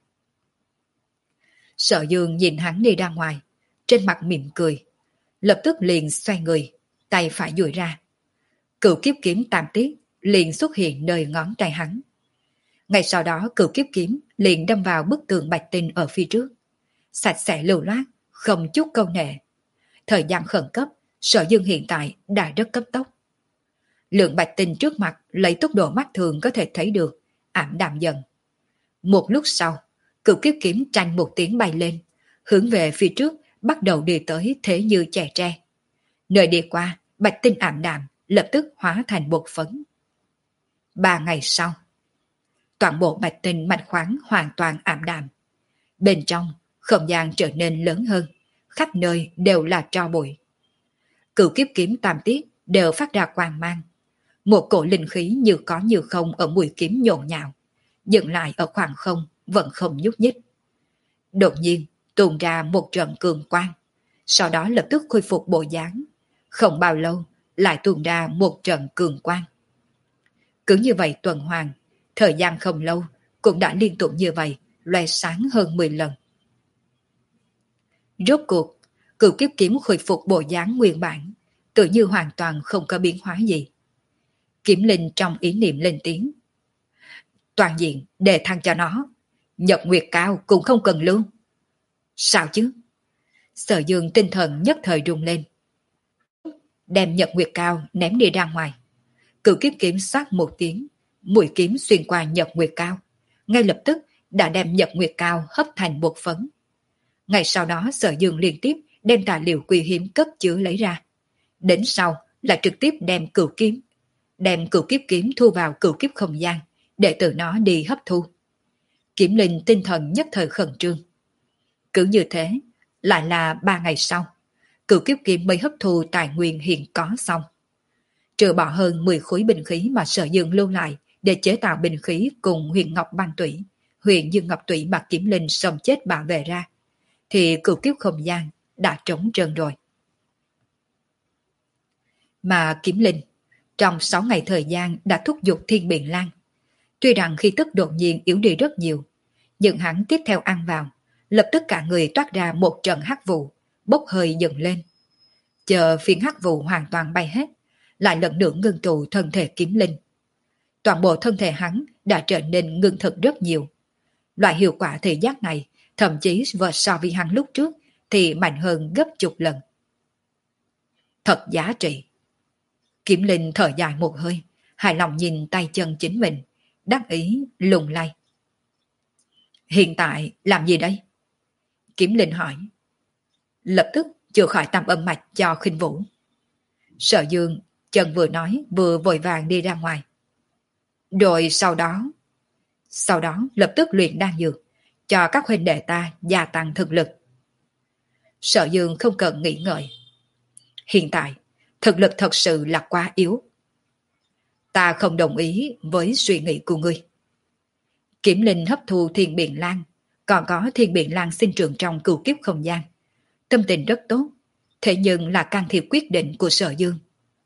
Sở Dương nhìn hắn đi ra ngoài, trên mặt mỉm cười, lập tức liền xoay người, tay phải duỗi ra. Cửu kiếp kiếm tam tiết liền xuất hiện nơi ngón tay hắn. Ngay sau đó cửu kiếp kiếm liền đâm vào bức tường bạch tinh ở phía trước. Sạch sẽ lưu loát, không chút câu nệ. Thời gian khẩn cấp, Sở Dương hiện tại đã rất cấp tốc. Lượng bạch tinh trước mặt lấy tốc độ mắt thường có thể thấy được, ảm đạm dần. Một lúc sau, cửu kiếp kiếm tranh một tiếng bay lên, hướng về phía trước bắt đầu đi tới thế như chè tre. Nơi đi qua, bạch tinh ảm đạm lập tức hóa thành bột phấn. Ba ngày sau, toàn bộ bạch tinh mạch khoáng hoàn toàn ảm đạm. Bên trong, không gian trở nên lớn hơn, khắp nơi đều là tro bụi. Cửu kiếp kiếm tam tiết đều phát ra quang mang. Một cổ linh khí như có như không ở mũi kiếm nhộn nhạo, dừng lại ở khoảng không, vẫn không nhúc nhích. Đột nhiên, tuôn ra một trận cường quang, sau đó lập tức khôi phục bộ dáng. Không bao lâu, lại tuôn ra một trận cường quang. Cứ như vậy tuần hoàn, thời gian không lâu, cũng đã liên tục như vậy, loe sáng hơn mười lần. Rốt cuộc, cửu kiếp kiếm khôi phục bộ dáng nguyên bản, tự như hoàn toàn không có biến hóa gì. Kiếm linh trong ý niệm lên tiếng. Toàn diện đề thăng cho nó, nhật nguyệt cao cũng không cần luôn. Sao chứ? Sở Dương tinh thần nhất thời rung lên. Đem nhật nguyệt cao ném đi ra ngoài. Cửu kiếp kiếm xoát một tiếng, mũi kiếm xuyên qua nhật nguyệt cao, ngay lập tức đã đem nhật nguyệt cao hấp thành bột phấn. Ngay sau đó Sở Dương liên tiếp đem tài liệu quý hiếm cất chứa lấy ra. Đến sau là trực tiếp đem cửu kiếm, đem cửu kiếp kiếm thu vào cửu kiếp không gian, để từ nó đi hấp thu. Kiếm linh tinh thần nhất thời khẩn trương. Cứ như thế, lại là ba ngày sau, cửu kiếp kiếm mới hấp thu tài nguyên hiện có xong. Trừ bỏ hơn mười khối binh khí mà Sở Dương lưu lại để chế tạo binh khí cùng huyền ngọc băng tủy, huyền dương ngọc tủy mà Kiếm Linh sống chết bảo vệ ra, thì cửu kiếp không gian đã trống trơn rồi. Mà Kiếm Linh trong sáu ngày thời gian đã thúc giục Thiên Biện Lan. Tuy rằng khi tức đột nhiên yếu đi rất nhiều, nhưng hắn tiếp theo ăn vào, lập tức cả người toát ra một trận hắc vụ, bốc hơi dần lên. Chờ phiến hắc vụ hoàn toàn bay hết, lại lần nữa ngưng tụ thân thể Kiếm Linh. Toàn bộ thân thể hắn đã trở nên ngưng thực rất nhiều. Loại hiệu quả thị giác này thậm chí vượt so với hắn lúc trước thì mạnh hơn gấp chục lần. Thật giá trị. Kiếm Linh thở dài một hơi, hài lòng nhìn tay chân chính mình, đắc ý lùng lay. Hiện tại làm gì đây? Kiếm Linh hỏi. Lập tức chữa khỏi tam âm mạch cho Khinh Vũ. Sở Dương chân vừa nói vừa vội vàng đi ra ngoài. Rồi sau đó, sau đó lập tức luyện đan dược, cho các huynh đệ ta gia tăng thực lực. Sở Dương không cần nghĩ ngợi. Hiện tại, thực lực thật sự là quá yếu. Ta không đồng ý với suy nghĩ của ngươi. Kiếm Linh hấp thu Thiên Biện Lan, còn có Thiên Biện Lan sinh trưởng trong cửu kiếp không gian. Tâm tình rất tốt, thế nhưng là can thiệp quyết định của Sở Dương.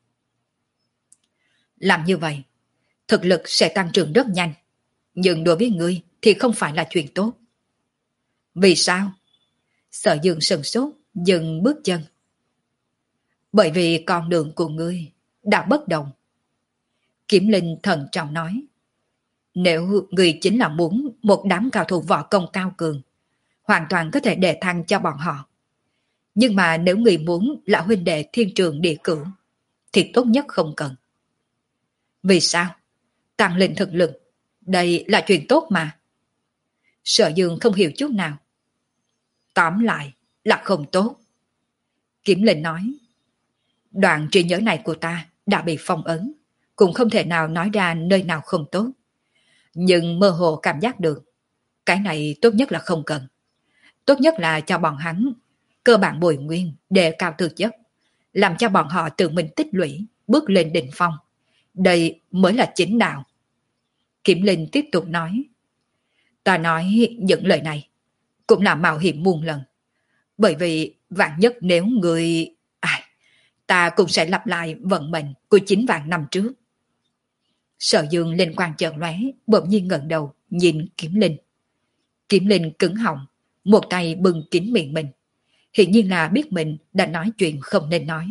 Làm như vậy, thực lực sẽ tăng trưởng rất nhanh, nhưng đối với ngươi thì không phải là chuyện tốt. Vì sao? Sở Dương sừng sốt, dừng bước chân. Bởi vì con đường của ngươi đã bất đồng. Kiếm Linh thận trọng nói. Nếu ngươi chính là muốn một đám cao thủ võ công cao cường, hoàn toàn có thể đề thăng cho bọn họ. Nhưng mà nếu ngươi muốn là huynh đệ thiên trường địa cửu, thì tốt nhất không cần. Vì sao? Tăng lên thực lực, đây là chuyện tốt mà. Sở Dương không hiểu chút nào. Tóm lại là không tốt. Kiếm Linh nói. Đoạn trí nhớ này của ta đã bị phong ấn, cũng không thể nào nói ra nơi nào không tốt. Nhưng mơ hồ cảm giác được, cái này tốt nhất là không cần. Tốt nhất là cho bọn hắn cơ bản bồi nguyên để cao thực chất, làm cho bọn họ tự mình tích lũy, bước lên đỉnh phong. Đây mới là chính đạo. Kiếm Linh tiếp tục nói. Ta nói những lời này cũng là mạo hiểm muôn lần. Bởi vì vạn nhất nếu người... À, ta cũng sẽ lặp lại vận mệnh của chín vạn năm trước. Sở Dương lên quang chợt lóe, bỗng nhiên ngẩng đầu nhìn Kiếm Linh. Kiếm Linh cứng họng, một tay bưng kín miệng mình, hiển nhiên là biết mình đã nói chuyện không nên nói.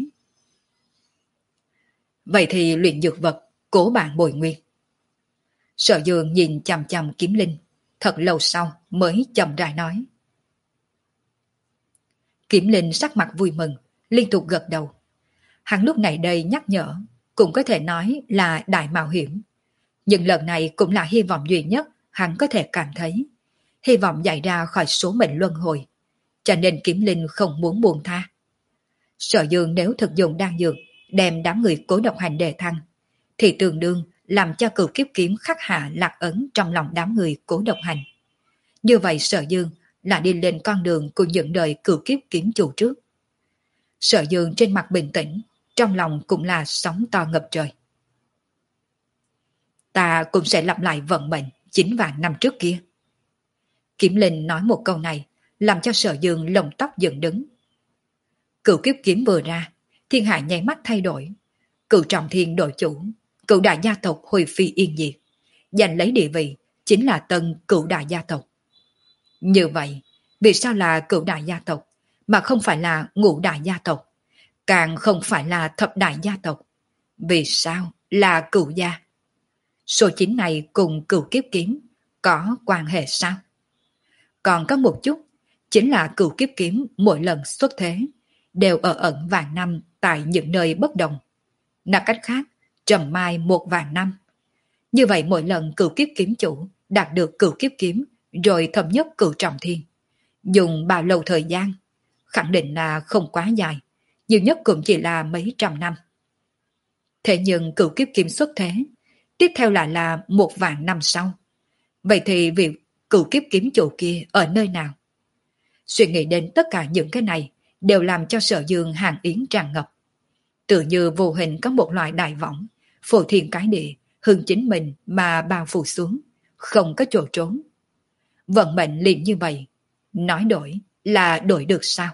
Vậy thì luyện dược vật cố bạn bồi nguyên. Sở Dương nhìn chằm chằm Kiếm Linh, thật lâu sau mới chậm rãi nói. Kiếm Linh sắc mặt vui mừng, liên tục gật đầu. Hắn lúc này đây nhắc nhở, cũng có thể nói là đại mạo hiểm. Nhưng lần này cũng là hy vọng duy nhất hắn có thể cảm thấy. Hy vọng giải ra khỏi số mệnh luân hồi. Cho nên Kiếm Linh không muốn buông tha. Sở Dương nếu thực dụng đan dược, đem đám người cố độc hành đề thăng, thì tương đương làm cho cửu kiếp kiếm khắc hạ lạc ấn trong lòng đám người cố độc hành. Như vậy Sở Dương là đi lên con đường của những đời cửu kiếp kiếm chủ trước. Sở Dương trên mặt bình tĩnh, trong lòng cũng là sóng to ngập trời. Ta cũng sẽ lặp lại vận mệnh chín vạn năm trước kia. Kiếm Linh nói một câu này, làm cho Sở Dương lông tóc dựng đứng. Cửu kiếp kiếm vừa ra, thiên hạ nháy mắt thay đổi. Cửu trọng thiên đội chủ, cửu đại gia tộc hồi phi yên diệt, giành lấy địa vị chính là tân cửu đại gia tộc. Như vậy, vì sao là cửu đại gia tộc mà không phải là ngũ đại gia tộc, càng không phải là thập đại gia tộc? Vì sao là cửu gia? Số chín này cùng cửu kiếp kiếm có quan hệ sao? Còn có một chút, chính là cửu kiếp kiếm mỗi lần xuất thế đều ở ẩn vạn năm tại những nơi bất đồng. Nói cách khác, trầm mai một vạn năm. Như vậy mỗi lần cửu kiếp kiếm chủ đạt được cửu kiếp kiếm rồi thâm nhất cửu trọng thiên, dùng bao lâu thời gian? Khẳng định là không quá dài, nhiều nhất cũng chỉ là mấy trăm năm. Thế nhưng cửu kiếp kiếm xuất thế, tiếp theo lại là một vạn năm sau. Vậy thì việc cửu kiếp kiếm chủ kia ở nơi nào? Suy nghĩ đến tất cả những cái này đều làm cho Sở Dương hàng yến tràn ngập. Tự như vô hình có một loại đại võng, phô thiên cái địa, hướng chính mình mà bao phủ xuống, không có chỗ trốn. Vận mệnh liền như vậy, nói đổi là đổi được sao?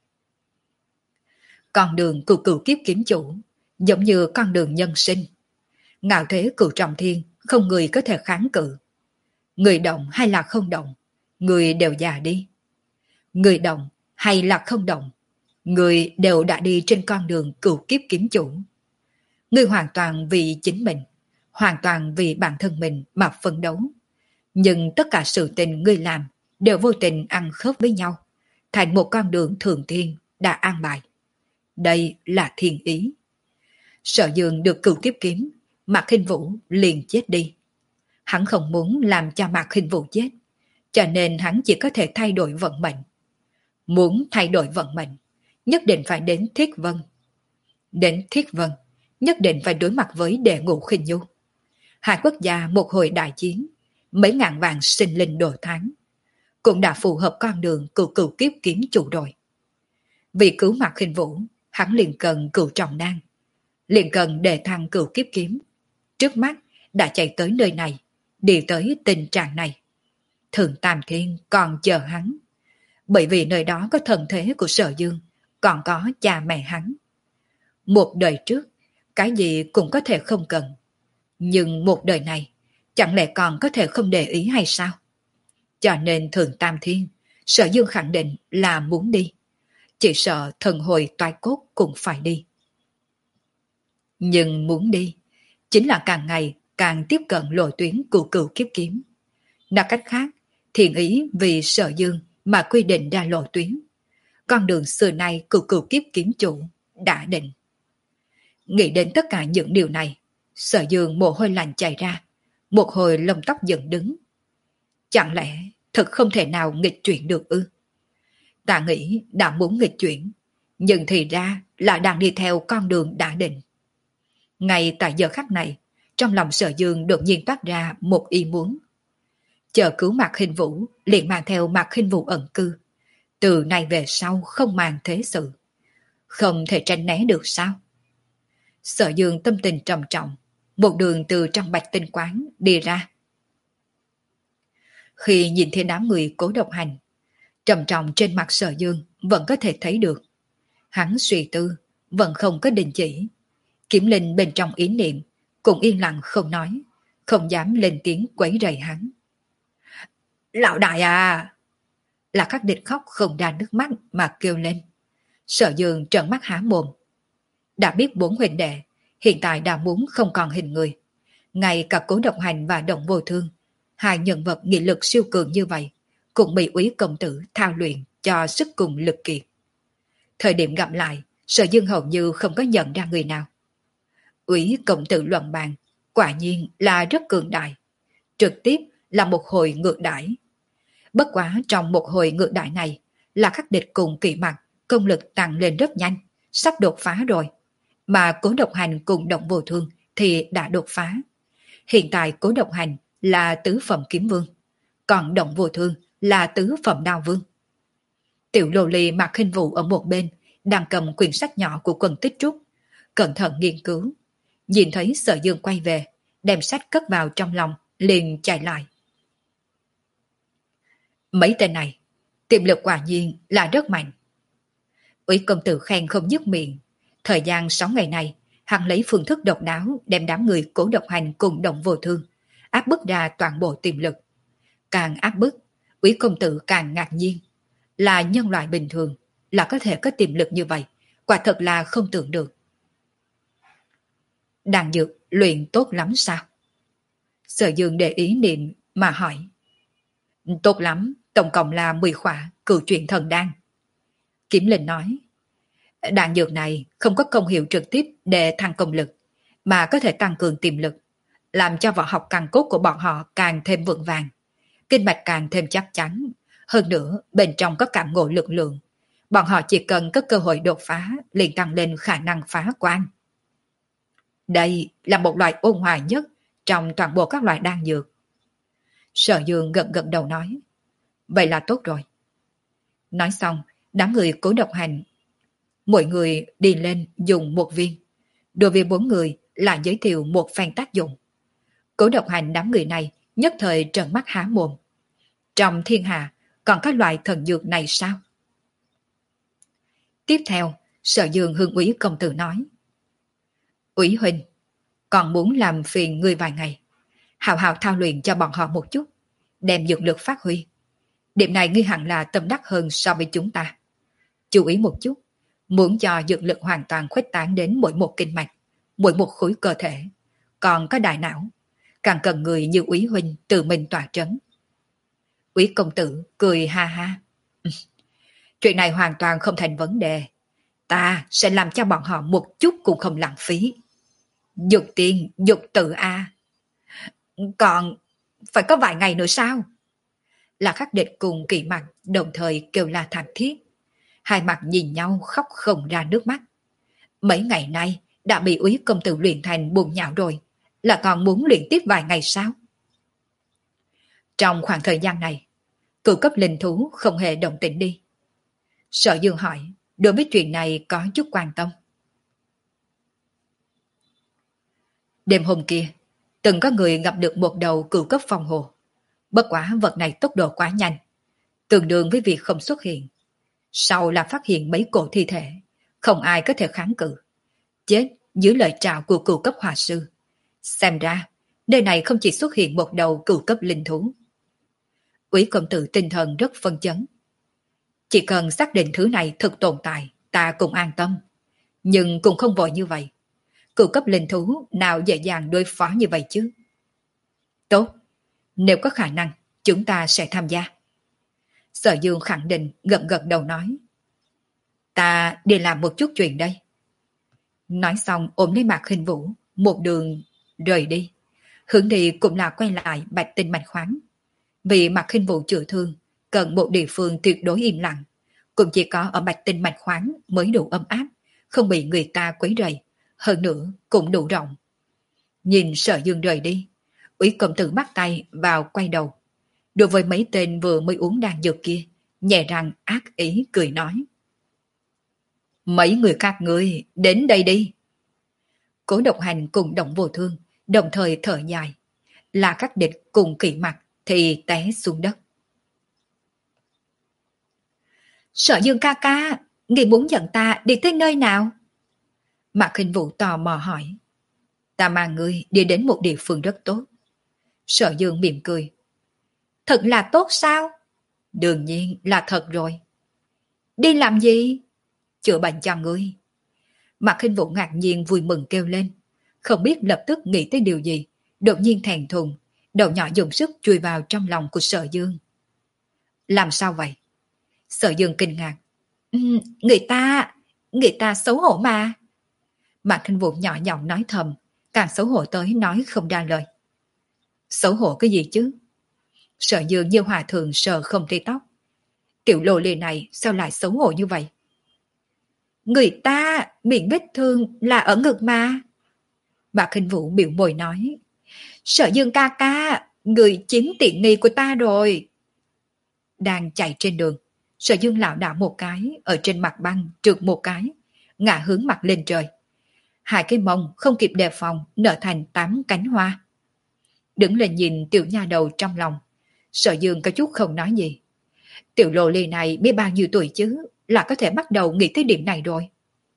Con đường cửu cửu kiếp kiếm chủ, giống như con đường nhân sinh. Ngạo thế cửu trọng thiên, không người có thể kháng cự. Người động hay là không động, người đều già đi. Người động hay là không động, người đều đã đi trên con đường cửu kiếp kiếm chủ. Người hoàn toàn vì chính mình, hoàn toàn vì bản thân mình mà phấn đấu. Nhưng tất cả sự tình người làm đều vô tình ăn khớp với nhau, thành một con đường thường thiên đã an bài. Đây là thiên ý. Sở Dương được cửu kiếp kiếm, Mạc Khinh Vũ liền chết đi. Hắn không muốn làm cho Mạc Khinh Vũ chết, cho nên hắn chỉ có thể thay đổi vận mệnh. Muốn thay đổi vận mệnh, nhất định phải đến Thiết Vân. Đến Thiết Vân, nhất định phải đối mặt với Đệ Ngũ Khinh Nhu. Hai quốc gia một hồi đại chiến, mấy ngàn vạn sinh linh đồ tháng, cũng đã phù hợp con đường cửu cửu kiếp kiếm chủ rồi. Vì cứu Mạc Khinh Vũ, hắn liền cần cửu trọng đan, liền cần đề thăng cửu kiếp kiếm. Trước mắt đã chạy tới nơi này, đi tới tình trạng này. Thường Tam Thiên còn chờ hắn, bởi vì nơi đó có thần thế của Sở Dương, còn có cha mẹ hắn. Một đời trước, cái gì cũng có thể không cần, nhưng một đời này, chẳng lẽ còn có thể không để ý hay sao? Cho nên Thường Tam Thiên, Sở Dương khẳng định là muốn đi, chỉ sợ thần hồi toái cốt cũng phải đi. Nhưng muốn đi, chính là càng ngày càng tiếp cận lộ tuyến cửu cửu kiếp kiếm. Nói cách khác, thiện ý vì Sở Dương mà quy định ra lộ tuyến. Con đường xưa nay cửu cửu kiếp kiếm chủ đã định. Nghĩ đến tất cả những điều này, Sở Dương mồ hôi lạnh chảy ra, một hồi lông tóc dựng đứng. Chẳng lẽ thật không thể nào nghịch chuyển được ư? Ta nghĩ đã muốn nghịch chuyển, nhưng thì ra là đang đi theo con đường đã định. Ngay tại giờ khắc này, trong lòng Sở Dương đột nhiên toát ra một ý muốn. Chờ cứu Mạc Khinh Vũ, liền mang theo Mạc Khinh Vũ ẩn cư. Từ nay về sau không màng thế sự. Không thể tránh né được sao? Sở Dương tâm tình trầm trọng, một đường từ trong Bạch Tinh quán đi ra. Khi nhìn thấy đám người Cố Độc Hành, trầm trọng trên mặt Sở Dương vẫn có thể thấy được. Hắn suy tư, vẫn không có đình chỉ. Kiếm linh bên trong ý niệm cũng yên lặng không nói, không dám lên tiếng quấy rầy hắn. Lão đại à! Là Khắc Địch khóc không ra nước mắt mà kêu lên. Sở Dương trợn mắt há mồm. Đã biết bốn huynh đệ hiện tại đã muốn không còn hình người. Ngay cả Cố Độc Hành và Động Vô Thương, hai nhân vật nghị lực siêu cường như vậy, cũng bị Úy công tử thao luyện cho sức cùng lực kiệt. Thời điểm gặp lại, Sở Dương hầu như không có nhận ra người nào. Úy công tử luận bàn, quả nhiên là rất cường đại. Trực tiếp là một hồi ngược đãi. Bất quá trong một hồi ngược đãi này, là Khắc Địch cùng Kỵ Mặc công lực tăng lên rất nhanh, sắp đột phá rồi. Mà Cố Độc Hành cùng Động Vô Thương thì đã đột phá. Hiện tại Cố Độc Hành là tứ phẩm kiếm vương, còn Động Vô Thương là tứ phẩm đao vương. Tiểu lô ly Mạc Khinh Vũ ở một bên đang cầm quyển sách nhỏ của Quần Tích Trúc, cẩn thận nghiên cứu. Nhìn thấy Sở Dương quay về, đem sách cất vào trong lòng, liền chạy lại. Mấy tên này, tiềm lực quả nhiên là rất mạnh. Úy công tử khen không dứt miệng. Thời gian sáu ngày này, hắn lấy phương thức độc đáo đem đám người Cố Độc Hành cùng Động Vô Thương áp bức ra toàn bộ tiềm lực. Càng áp bức, Úy công tử càng ngạc nhiên. Là nhân loại bình thường, là có thể có tiềm lực như vậy, quả thật là không tưởng được. Đan dược luyện tốt lắm sao? Sở Dương để ý niệm mà hỏi. Tốt lắm, tổng cộng là mười khỏa cửu chuyển thần đan. Kiếm Linh nói. Đan dược này không có công hiệu trực tiếp để thăng công lực, mà có thể tăng cường tiềm lực, làm cho võ học căn cốt của bọn họ càng thêm vững vàng, kinh mạch càng thêm chắc chắn. Hơn nữa, bên trong có cảm ngộ lực lượng. Bọn họ chỉ cần có cơ hội đột phá, liền tăng lên khả năng phá quan. Đây là một loại ôn hòa nhất trong toàn bộ các loại đan dược. Sở Dương gật gật đầu nói. Vậy là tốt rồi. Nói xong, đám người Cố Độc Hành, mỗi người đi lên dùng một viên, Đối với bốn người là giới thiệu một phen tác dụng. Cố Độc Hành đám người này nhất thời trợn mắt há mồm. Trong thiên hạ còn có loại thần dược này sao? Tiếp theo, Sở Dương hướng Úy công tử nói. Úy huynh, còn muốn làm phiền ngươi vài ngày. Hào hào thao luyện cho bọn họ một chút, đem dược lực phát huy. Điểm này ngươi hẳn là tâm đắc hơn so với chúng ta. Chú ý một chút, muốn cho dược lực hoàn toàn khuếch tán đến mỗi một kinh mạch, mỗi một khối cơ thể, còn có đại não, càng cần người như Úy huynh tự mình tỏa trấn. Úy công tử cười ha ha. Chuyện này hoàn toàn không thành vấn đề. Ta sẽ làm cho bọn họ một chút cũng không lãng phí. Dục tiên, dục tự a. Còn phải có vài ngày nữa sao? Là Khắc Địch cùng Kỳ Mặc đồng thời kêu la thảm thiết. Hai mặt nhìn nhau khóc không ra nước mắt. Mấy ngày nay đã bị Úy công tử luyện thành buồn nhạo rồi, là còn muốn luyện tiếp vài ngày sao? Trong khoảng thời gian này, cửu cấp linh thú không hề động tĩnh đi. Sở Dương hỏi, đối với chuyện này có chút quan tâm. Đêm hôm kia, từng có người gặp được một đầu cửu cấp phong hồ. Bất quá vật này tốc độ quá nhanh, tương đương với việc không xuất hiện. Sau là phát hiện mấy cổ thi thể, không ai có thể kháng cự. Chết dưới lời trào của cửu cấp hỏa sư. Xem ra, nơi này không chỉ xuất hiện một đầu cửu cấp linh thú. Úy công tử tinh thần rất phân chấn. Chỉ cần xác định thứ này thực tồn tại, ta cũng an tâm. Nhưng cũng không vội như vậy. Cửu cấp linh thú nào dễ dàng đối phó như vậy chứ? Tốt, nếu có khả năng, chúng ta sẽ tham gia. Sở Dương khẳng định gật gật đầu nói. Ta đi làm một chút chuyện đây. Nói xong ôm lấy Mạc Khinh Vũ, một đường rời đi. Hướng đi cũng là quay lại Bạch Tinh Mạch Khoáng. Vì Mạc Khinh Vũ chữa thương, cần một địa phương tuyệt đối im lặng. Cũng chỉ có ở Bạch Tinh Mạch Khoáng mới đủ ấm áp, không bị người ta quấy rầy. Hơn nữa cũng đủ rộng. Nhìn Sở Dương rời đi, Úy công tử bắt tay vào quay đầu. Đối với mấy tên vừa mới uống đan dược kia, nhẹ răng ác ý cười nói. Mấy người các ngươi đến đây đi. Cố Độc Hành cùng Động Vô Thương đồng thời thở dài. Là Khắc Địch cùng Kỳ Mặc thì té xuống đất. Sở Dương ca ca, ngươi muốn dẫn ta đi tới nơi nào? Mạc Khinh Vũ tò mò hỏi. Ta mang ngươi đi đến một địa phương rất tốt. Sở Dương mỉm cười. Thật là tốt sao? Đương nhiên là thật rồi. Đi làm gì? Chữa bệnh cho ngươi. Mạc Khinh Vũ ngạc nhiên vui mừng kêu lên. Không biết lập tức nghĩ tới điều gì. Đột nhiên thèn thùng, đầu nhỏ dùng sức chui vào trong lòng của Sở Dương. Làm sao vậy? Sở Dương kinh ngạc. Ừ, người ta, người ta xấu hổ mà. Mạc Khinh Vũ nhỏ giọng nói thầm, càng xấu hổ tới nói không ra lời. Xấu hổ cái gì chứ? Sở Dương như hòa thượng sờ không thấy tóc. Tiểu lô lì này sao lại xấu hổ như vậy? Người ta miệng vết thương là ở ngực mà. Mạc Khinh Vũ biểu môi nói. Sở Dương ca ca, người chiếm tiện nghi của ta rồi. Đang chạy trên đường, Sở Dương lảo đảo một cái, ở trên mặt băng trượt một cái, ngã hướng mặt lên trời. Hai cái mông không kịp đề phòng nở thành tám cánh hoa. Đứng lên nhìn tiểu nha đầu trong lòng, Sở Dương có chút không nói gì. Tiểu lô ly này biết bao nhiêu tuổi chứ, là có thể bắt đầu nghĩ tới điểm này rồi.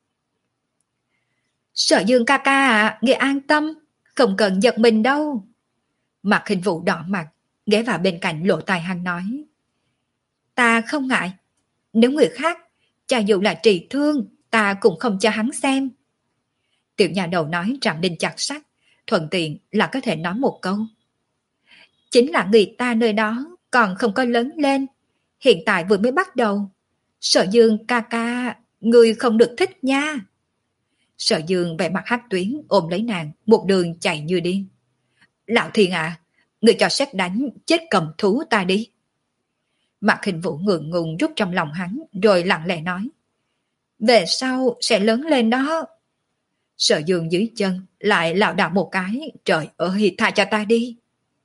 Sở Dương ca ca à, ngươi an tâm, không cần giật mình đâu. Mạc Khinh Vũ đỏ mặt, ghé vào bên cạnh Lộ Tai Hăng nói. Ta không ngại, nếu người khác, cho dù là trị thương, ta cũng không cho hắn xem. Tiểu nhà đầu nói rạm đinh chặt sắt, thuận tiện là có thể nói một câu. Chính là người ta nơi đó còn không có lớn lên, hiện tại vừa mới bắt đầu. Sở Dương ca ca, người không được thích nha. Sở Dương vẻ mặt hắc tuyến ôm lấy nàng, một đường chạy như điên. Lão Thiên à, người cho sét đánh chết cầm thú ta đi. Mạc Khinh Vũ ngượng ngùng rút trong lòng hắn, rồi lặng lẽ nói. Về sau sẽ lớn lên đó. Sở Dương dưới chân lại lảo đảo một cái, trời ơi tha cho ta đi.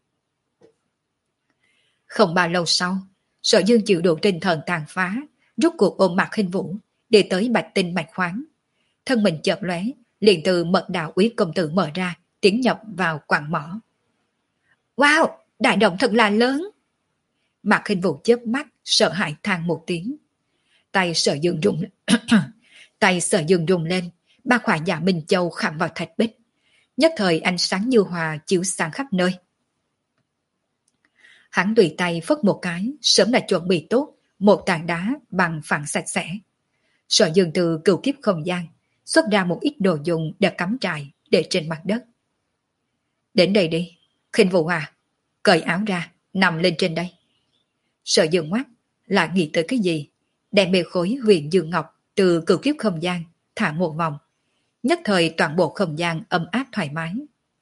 Không bao lâu sau, Sở Dương chịu đủ tinh thần tàn phá, rút cuộc ôm Mạc Khinh Vũ, đi tới Bạch Tinh Mạch Khoáng. Thân mình chợt lóe, liền từ mật đạo úy công tử mở ra, tiến nhập vào quặng mỏ. Wow, đại động thật là lớn. Mạc Khinh Vũ chớp mắt, sợ hãi than một tiếng. Tay Sở Dương rung tay Sở Dương rung lên, ba khỏa Dạ Minh Châu khảm vào thạch bích. Nhất thời ánh sáng như hòa chiếu sáng khắp nơi. Hắn tùy tay phất một cái, sớm đã chuẩn bị tốt một tảng đá bằng phẳng sạch sẽ. Sở Dương từ cửu kiếp không gian xuất ra một ít đồ dùng để cắm trại để trên mặt đất. Đến đây đi, Khinh Vũ à, cởi áo ra, nằm lên trên đây. Sở Dương ngoắt, lại nghĩ tới cái gì, đem bê khối huyền dương ngọc từ cửu kiếp không gian thả một vòng. Nhất thời toàn bộ không gian ấm áp thoải mái.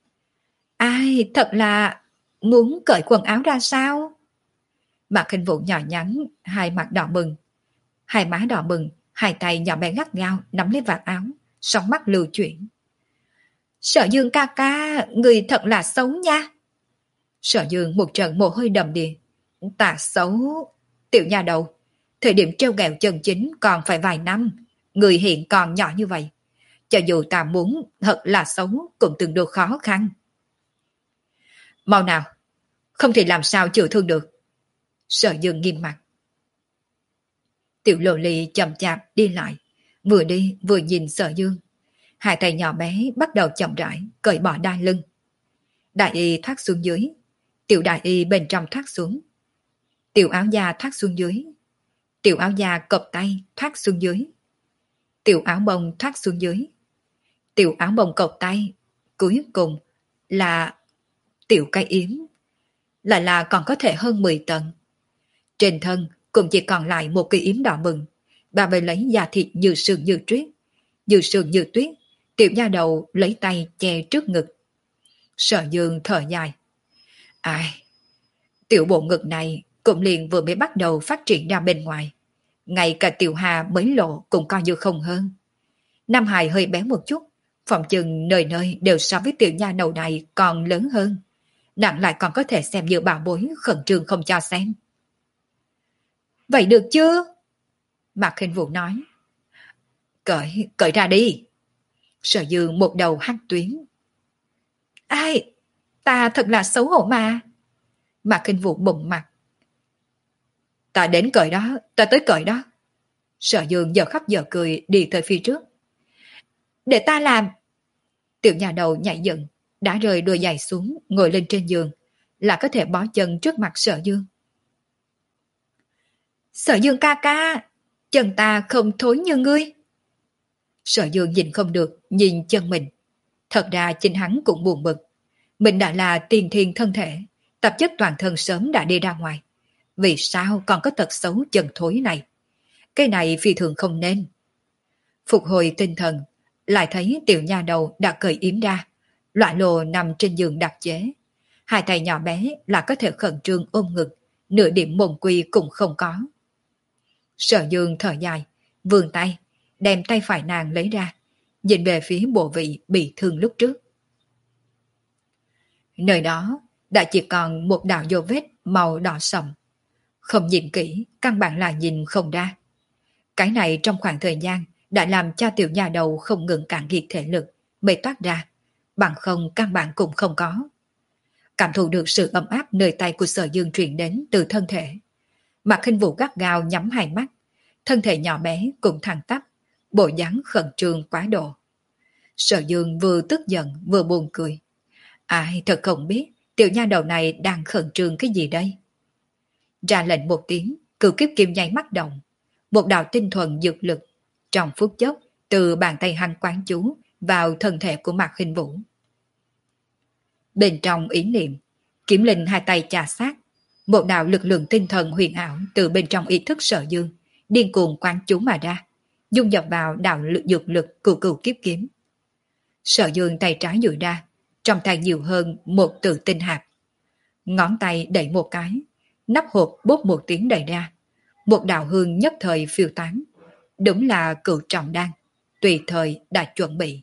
Ai, thật là muốn cởi quần áo ra sao? Mạc Khinh Vũ nhỏ nhắn, hai mặt đỏ bừng, hai má đỏ bừng, hai tay nhỏ bé gắt gao nắm lấy vạt áo, sóng mắt lưu chuyển. Sở Dương ca ca, người thật là xấu nha. Sở Dương một trận mồ hôi đầm đìa. Ta xấu, tiểu nhà đầu, thời điểm treo gẹo chân chính còn phải vài năm, người hiện còn nhỏ như vậy. Cho dù ta muốn thật là xấu cũng từng được khó khăn. Mau nào, không thì làm sao chịu thương được. Sở Dương nghiêm mặt. Tiểu Lộ Ly chậm chạp đi lại, vừa đi vừa nhìn Sở Dương. Hai tay nhỏ bé bắt đầu chậm rãi cởi bỏ đai lưng. Đại y thoát xuống dưới, tiểu đại y bên trong thoát xuống. Tiểu áo da thoát xuống dưới, tiểu áo da cộc tay thoát xuống dưới. Tiểu áo bông thoát xuống dưới, tiểu áo bông cộc tay, cuối cùng là tiểu cái yếm, lại là còn có thể hơn mười tầng. Trên thân cũng chỉ còn lại một cái yếm đỏ bừng, bà về lấy da thịt như sương như tuyết, như sương như tuyết. Tiểu nha đầu lấy tay che trước ngực. Sở Dương thở dài. Ai, tiểu bộ ngực này cũng liền vừa mới bắt đầu phát triển ra bên ngoài. Ngay cả tiểu hà mới lộ cũng coi như không hơn. Nam Hải hơi bé một chút, phòng chừng nơi nơi đều so với tiểu nha đầu này còn lớn hơn. Nặng lại còn có thể xem như bảo bối, khẩn trương không cho xem. Vậy được chưa? Mạc Khinh Vũ nói. Cởi, cởi ra đi. Sở Dương một đầu hắt tuyến. Ai, ta thật là xấu hổ mà. Mạc Khinh Vũ bụng mặt. Ta đến cởi đó, ta tới cởi đó. Sở Dương giờ khóc giờ cười đi tới phía trước. Để ta làm. Tiểu nhà đầu nhảy dựng, đã rời đôi giày xuống, ngồi lên trên giường, là có thể bó chân trước mặt Sở Dương. Sở Dương ca ca, chân ta không thối như ngươi. Sở Dương nhìn không được, nhìn chân mình. Thật ra chính hắn cũng buồn bực. Mình đã là tiền thiên thân thể, tạp chất toàn thân sớm đã đi ra ngoài. Vì sao còn có tật xấu chân thối này? Cái này phi thường không nên. Phục hồi tinh thần, lại thấy tiểu nha đầu đã cởi yếm ra, loại lồ nằm trên giường đặc chế. Hai tay nhỏ bé là có thể khẩn trương ôm ngực, nửa điểm mồm quy cũng không có. Sở Dương thở dài, vươn tay, đem tay phải nàng lấy ra, nhìn về phía bộ vị bị thương lúc trước. Nơi đó đã chỉ còn một đạo dấu vết màu đỏ sậm. Không nhìn kỹ, căn bản là nhìn không ra. Cái này trong khoảng thời gian đã làm cho tiểu nhà đầu không ngừng cạn kiệt thể lực, mới toát ra, bằng không căn bản cũng không có. Cảm thụ được sự ấm áp nơi tay của Sở Dương truyền đến từ thân thể. Mạc Khinh Vũ gắt gao nhắm hai mắt, thân thể nhỏ bé cũng thẳng tắp, bộ dáng khẩn trương quá độ. Sở Dương vừa tức giận vừa buồn cười. Ai thật không biết tiểu nha đầu này đang khẩn trương cái gì đây? Ra lệnh một tiếng, cửu kiếp kim nháy mắt động. Một đạo tinh thuần dược lực trong phút chốc từ bàn tay hắn quán chú vào thân thể của Mạc Khinh Vũ. Bên trong ý niệm, Kiếm Linh hai tay chà sát, một đạo lực lượng tinh thần huyền ảo từ bên trong ý thức Sở Dương điên cuồng quán chú mà ra, dung nhập vào đạo lực dược lực của cửu kiếp kiếm. Sở Dương tay trái duỗi ra, trong tay nhiều hơn một tự tinh hạt. Ngón tay đẩy một cái, nắp hộp bốp một tiếng đẩy ra, một đạo hương nhất thời phiêu tán. Đúng là cửu trọng đan, tùy thời đã chuẩn bị.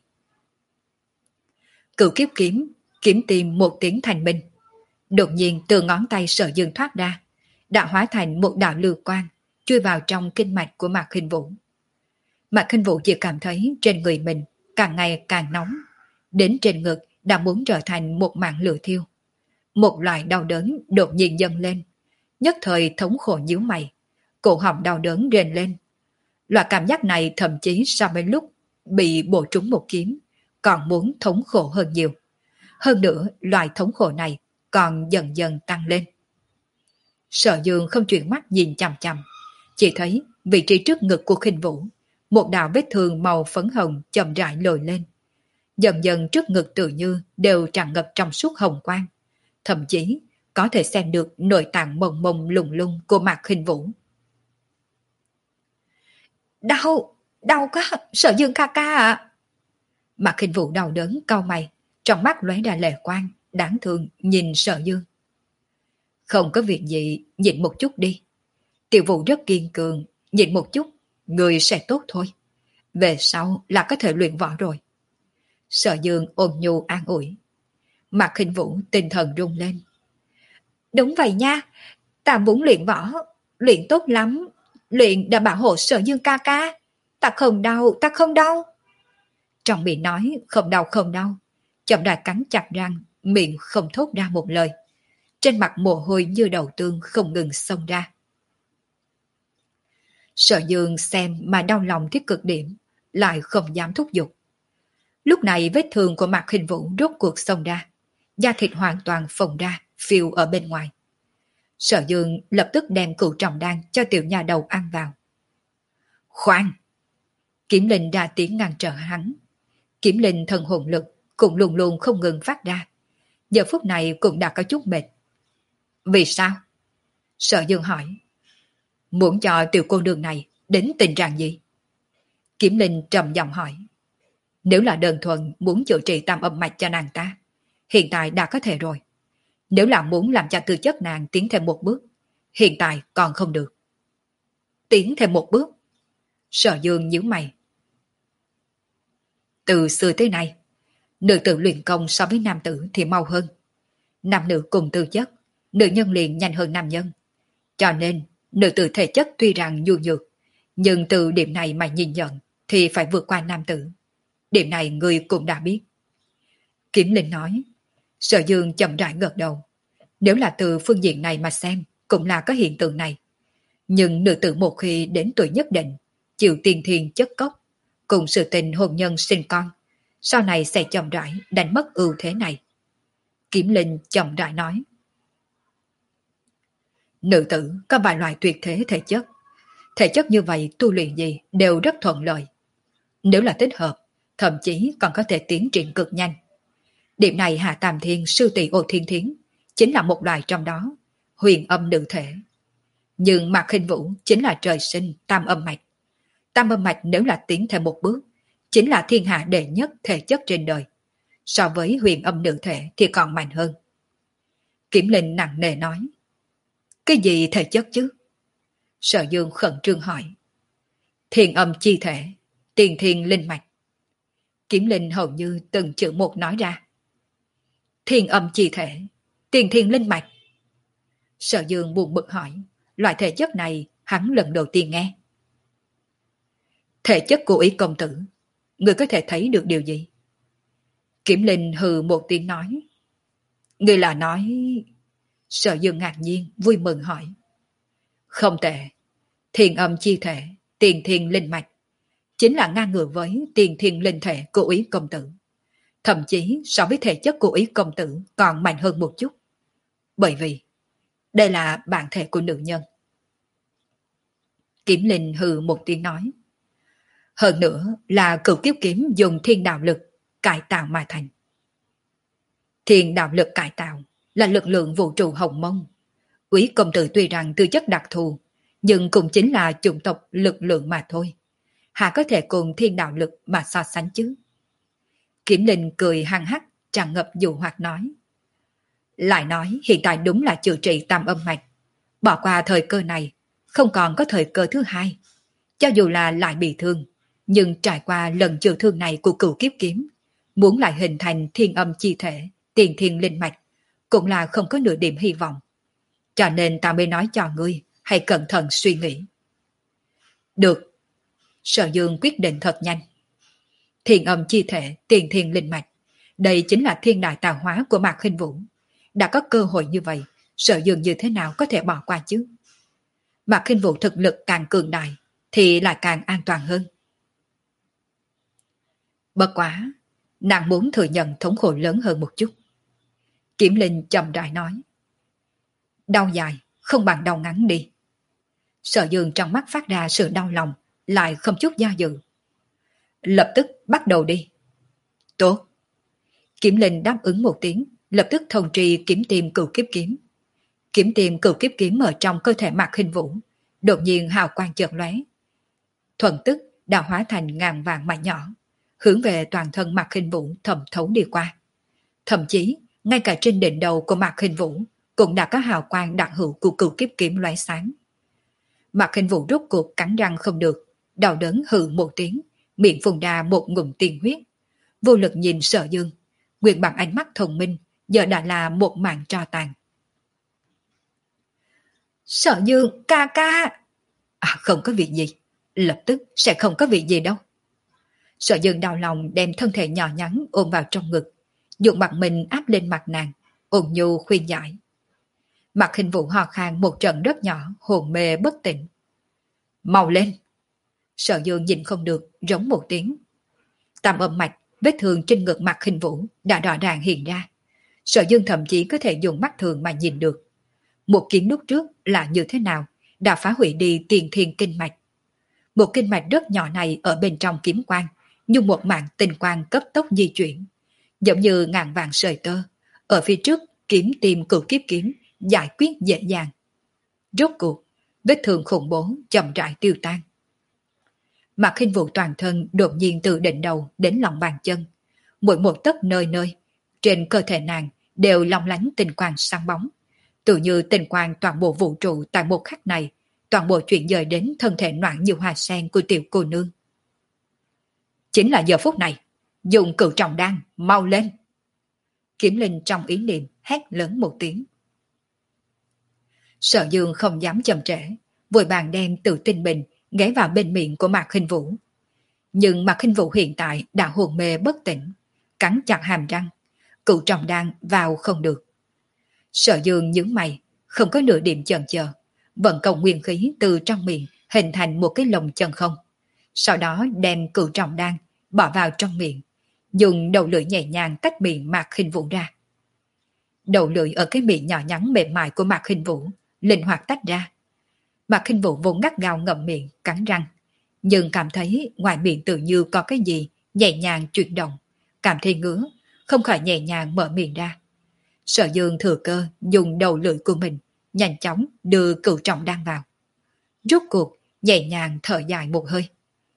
Cửu kiếp kiếm, kiếm tìm một tiếng thành minh. Đột nhiên từ ngón tay Sở Dương thoát ra, đã hóa thành một đạo lưu quang, chui vào trong kinh mạch của Mạc Khinh Vũ. Mạc Khinh Vũ chỉ cảm thấy trên người mình càng ngày càng nóng, đến trên ngực đã muốn trở thành một mảng lửa thiêu. Một loại đau đớn đột nhiên dâng lên, nhất thời thống khổ nhíu mày, cổ họng đau đớn rền lên. Loại cảm giác này thậm chí so với lúc bị bổ trúng một kiếm, còn muốn thống khổ hơn nhiều. Hơn nữa, loại thống khổ này còn dần dần tăng lên. Sở Dương không chuyển mắt nhìn chằm chằm, chỉ thấy vị trí trước ngực của Khinh Vũ, một đạo vết thương màu phấn hồng chậm rãi lồi lên. Dần dần trước ngực tự như đều tràn ngập trong suốt hồng quang, thậm chí có thể xem được nội tạng mông mông lùng lung của Mạc Khinh Vũ. Đau, đau quá, Sở Dương ca ca ạ. Mạc Khinh Vũ đau đớn cau mày, trong mắt lóe ra lệ quang, đáng thương nhìn Sở Dương. Không có việc gì, nhịn một chút đi. Tiểu Vũ rất kiên cường, nhịn một chút, người sẽ tốt thôi. Về sau là có thể luyện võ rồi. Sở Dương ôm nhu an ủi. Mạc Khinh Vũ tinh thần rung lên. Đúng vậy nha, ta muốn luyện võ, luyện tốt lắm, luyện đã bảo hộ Sở Dương ca ca. Ta không đau, ta không đau. Trong miệng nói không đau không đau, chậm rãi cắn chặt răng, miệng không thốt ra một lời. Trên mặt mồ hôi như đầu tương không ngừng xông ra. Sở Dương xem mà đau lòng thiết cực điểm, lại không dám thúc giục. Lúc này vết thương của Mạc Khinh Vũ rốt cuộc xông ra, da thịt hoàn toàn phồng ra, phiêu ở bên ngoài. Sở Dương lập tức đem cửu trọng đan cho tiểu nhà đầu ăn vào. Khoan! Kiếm Linh ra tiếng ngăn trở hắn. Kiếm Linh thần hồn lực cũng luôn luôn không ngừng phát ra. Giờ phút này cũng đã có chút mệt. Vì sao? Sở Dương hỏi. Muốn cho tiểu cô nương này đến tình trạng gì? Kiếm Linh trầm giọng hỏi. Nếu là đơn thuần muốn chữa trị tam âm mạch cho nàng ta, hiện tại đã có thể rồi. Nếu là muốn làm cho tư chất nàng tiến thêm một bước, hiện tại còn không được. Tiến thêm một bước? Sở Dương nhíu mày. Từ xưa tới nay, nữ tử luyện công so với nam tử thì mau hơn. Nam nữ cùng tư chất, nữ nhân liền nhanh hơn nam nhân. Cho nên, nữ tử thể chất tuy rằng nhu nhược, nhưng từ điểm này mà nhìn nhận thì phải vượt qua nam tử. Điểm này người cũng đã biết. Kiếm Linh nói. Sở Dương chậm rãi gật đầu. Nếu là từ phương diện này mà xem, cũng là có hiện tượng này. Nhưng nữ tử một khi đến tuổi nhất định, chịu tiền thiên chất cốc, cùng sự tình hôn nhân sinh con, sau này sẽ chậm rãi đánh mất ưu thế này. Kiếm Linh chậm rãi nói. Nữ tử có vài loại tuyệt thế thể chất. Thể chất như vậy tu luyện gì đều rất thuận lợi. Nếu là thích hợp, thậm chí còn có thể tiến triển cực nhanh. Điểm này Hạ Tam Thiên sư tỷ Ô Thiên Thiến chính là một loại trong đó, huyền âm nữ thể. Nhưng Mạc Khinh Vũ chính là trời sinh tam âm mạch. Tam âm mạch nếu là tiến thêm một bước, chính là thiên hạ đệ nhất thể chất trên đời. So với huyền âm nữ thể thì còn mạnh hơn. Kiểm Linh nặng nề nói. Cái gì thể chất chứ? Sở Dương khẩn trương hỏi. Thiên âm chi thể, tiền thiên linh mạch. Kiểm Linh hầu như từng chữ một nói ra. Thiên âm chi thể, tiền thiên linh mạch. Sở Dương buồn bực hỏi. Loại thể chất này hắn lần đầu tiên nghe. Thể chất của Ý công tử, người có thể thấy được điều gì? Kiểm Linh hừ một tiếng nói. Người là nói... Sở Dương ngạc nhiên, vui mừng hỏi. Không tệ, thiên âm chi thể, tiền thiên linh mạch, chính là ngang ngửa với tiền thiên linh thể của Ý công tử. Thậm chí so với thể chất của Ý công tử còn mạnh hơn một chút. Bởi vì, đây là bản thể của nữ nhân. Kiểm Linh hừ một tiếng nói. Hơn nữa là cửu kiếp kiếm dùng thiên đạo lực cải tạo mà thành. Thiên đạo lực cải tạo là lực lượng vũ trụ hồng mông. Úy công tử tuy rằng tư chất đặc thù, nhưng cũng chính là chủng tộc lực lượng mà thôi. Hạ có thể cùng thiên đạo lực mà so sánh chứ? Kiểm Linh cười hăng hắc, tràn ngập dụ hoạt nói. Lại nói hiện tại đúng là chữa trị tam âm mạch. Bỏ qua thời cơ này, không còn có thời cơ thứ hai. Cho dù là lại bị thương, nhưng trải qua lần chữa thương này của cửu kiếp kiếm, muốn lại hình thành thiên âm chi thể, tiền thiên linh mạch, cũng là không có nửa điểm hy vọng. Cho nên ta mới nói cho ngươi, hãy cẩn thận suy nghĩ. Được. Sở Dương quyết định thật nhanh. Thiên âm chi thể, tiền thiên linh mạch. Đây chính là thiên đại tạo hóa của Mạc Khinh Vũ. Đã có cơ hội như vậy, Sở Dương như thế nào có thể bỏ qua chứ? Mạc Khinh Vũ thực lực càng cường đại, thì lại càng an toàn hơn. Bất quá, nàng muốn thừa nhận thống khổ lớn hơn một chút. Kiểm Linh chậm rãi nói. Đau dài, không bằng đau ngắn đi. Sở Dương trong mắt phát ra sự đau lòng, lại không chút do dự. Lập tức bắt đầu đi. Tốt. Kiểm Linh đáp ứng một tiếng, lập tức thông trì kiếm tìm cửu kiếp kiếm. Kiếm tìm cửu kiếp kiếm ở trong cơ thể Mạc Khinh Vũ, đột nhiên hào quang chợt lóe. Thuận tức đã hóa thành ngàn vàng mảnh nhỏ, hướng về toàn thân Mạc Khinh Vũ thẩm thấu đi qua. Thậm chí, ngay cả trên đỉnh đầu của Mạc Khinh Vũ cũng đã có hào quang đặc hữu của cửu kiếp kiếm lóe sáng. Mạc Khinh Vũ rốt cuộc cắn răng không được, đau đớn hừ một tiếng, miệng phun ra một ngụm tiên huyết. Vô lực nhìn Sở Dương, nguyên bằng ánh mắt thông minh, giờ đã là một mảng tro tàn. Sở Dương, ca ca! À, không có việc gì, lập tức sẽ không có việc gì đâu. Sở Dương đau lòng đem thân thể nhỏ nhắn ôm vào trong ngực, dùng mặt mình áp lên mặt nàng, ôn nhu khuyên giải. Mạc Khinh Vũ ho khan một trận rất nhỏ, hồn mê bất tỉnh. Mau lên! Sở Dương nhìn không được, rống một tiếng. Tam âm mạch, vết thương trên ngực Mạc Khinh Vũ đã rõ ràng hiện ra. Sở Dương thậm chí có thể dùng mắt thường mà nhìn được. Một kiếm lúc trước là như thế nào, đã phá hủy đi tiền thiên kinh mạch. Một kinh mạch rất nhỏ này ở bên trong kiếm quang, như một mạng tinh quang cấp tốc di chuyển, giống như ngàn vàng sợi tơ. Ở phía trước, kiếm tìm cửu kiếp kiếm, giải quyết dễ dàng. Rốt cuộc, vết thương khủng bố chậm rãi tiêu tan. Mạc Khinh Vũ toàn thân đột nhiên từ đỉnh đầu đến lòng bàn chân, mỗi một tấc nơi nơi, trên cơ thể nàng đều long lánh tinh quang sáng bóng. Tự như tinh quang toàn bộ vũ trụ tại một khắc này, toàn bộ chuyển dời đến thân thể noãn như hoa sen của tiểu cô nương. Chính là giờ phút này, dùng cửu trọng đan, mau lên! Kiếm Linh trong ý niệm hét lớn một tiếng. Sở Dương không dám chậm trễ, vội vàng đem tự tinh bình ghé vào bên miệng của Mạc Khinh Vũ. Nhưng Mạc Khinh Vũ hiện tại đã hồn mê bất tỉnh, cắn chặt hàm răng, cửu trọng đan vào không được. Sở Dương nhướng mày, không có nửa điểm chần chờ, vận công nguyên khí từ trong miệng hình thành một cái lồng chân không. Sau đó đem cửu trọng đan bỏ vào trong miệng, dùng đầu lưỡi nhẹ nhàng tách miệng Mạc Khinh Vũ ra. Đầu lưỡi ở cái miệng nhỏ nhắn mềm mại của Mạc Khinh Vũ linh hoạt tách ra. Mạc Khinh Vũ vốn ngắt gao ngậm miệng, cắn răng, nhưng cảm thấy ngoài miệng tự như có cái gì nhẹ nhàng chuyển động, cảm thấy ngứa, không khỏi nhẹ nhàng mở miệng ra. Sở Dương thừa cơ dùng đầu lưỡi của mình nhanh chóng đưa cửu trọng đan vào. Rốt cuộc nhẹ nhàng thở dài một hơi.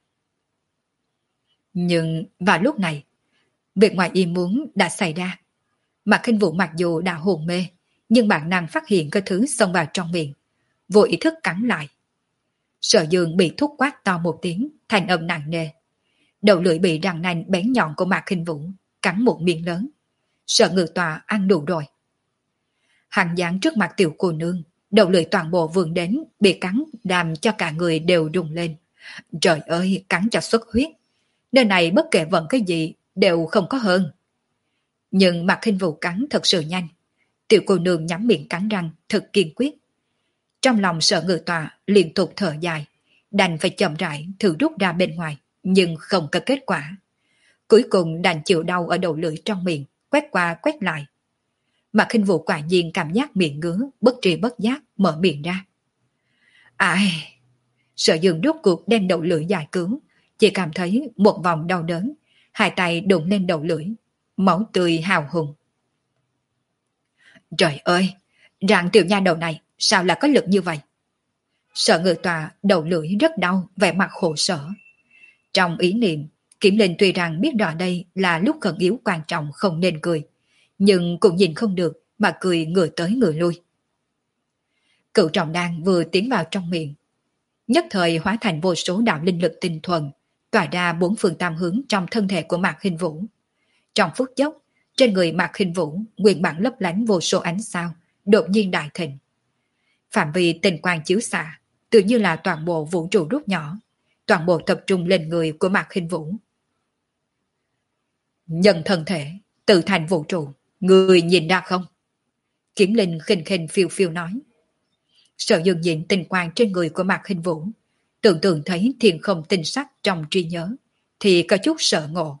Nhưng vào lúc này, việc ngoài ý muốn đã xảy ra. Mạc Khinh Vũ mặc dù đã hồn mê, nhưng bản năng phát hiện cái thứ xông vào trong miệng, vô ý thức cắn lại. Sở Dương bị thúc quát to một tiếng, thành âm nặng nề. Đầu lưỡi bị răng nanh bén nhọn của Mạc Khinh Vũ cắn một miệng lớn. Sở Ngự Tọa ăn đủ rồi. Hàng dáng trước mặt tiểu cô nương, đầu lưỡi toàn bộ vươn đến, bị cắn làm cho cả người đều rung lên. Trời ơi, cắn cho xuất huyết. Nơi này bất kể vận cái gì đều không có hơn. Nhưng Mạc Khinh Vũ cắn thật sự nhanh. Tiểu cô nương nhắm miệng cắn răng thật kiên quyết. Trong lòng Sở Ngự Tọa liên tục thở dài, đành phải chậm rãi thử rút ra bên ngoài, nhưng không có kết quả. Cuối cùng đành chịu đau ở đầu lưỡi trong miệng, quét qua quét lại. Mạc Khinh Vũ quả nhiên cảm giác miệng ngứa, bất tri bất giác mở miệng ra. Ai? Sở Dương rốt cuộc đem đầu lưỡi giải cứu, chỉ cảm thấy một vòng đau đớn, hai tay đụng lên đầu lưỡi, máu tươi hào hùng. Trời ơi, rạng tiểu nha đầu này sao lại có lực như vậy? Sở Ngự Tọa đầu lưỡi rất đau, vẻ mặt khổ sở. Trong ý niệm, Kiểm Linh tuy rằng biết rõ đây là lúc khẩn yếu quan trọng không nên cười, nhưng cũng nhìn không được mà cười người tới người lui. Cửu trọng đan vừa tiến vào trong miệng, nhất thời hóa thành vô số đạo linh lực tinh thuần, tỏa ra bốn phương tam hướng trong thân thể của Mạc Khinh Vũ. Trong phút chốc, trên người Mạc Khinh Vũ nguyên bản lấp lánh vô số ánh sao, đột nhiên đại thịnh. Phạm vi tình quang chiếu xạ, tự như là toàn bộ vũ trụ rút nhỏ, toàn bộ tập trung lên người của Mạc Khinh Vũ. Nhân thân thể, tự thành vũ trụ, người nhìn ra không? Kiếm Linh khinh khinh phiêu phiêu nói. Sở Dương nhìn tinh quang trên người của Mạc Khinh Vũ, tưởng tượng thấy thiên không tinh sắc trong trí nhớ, thì có chút sợ ngộ.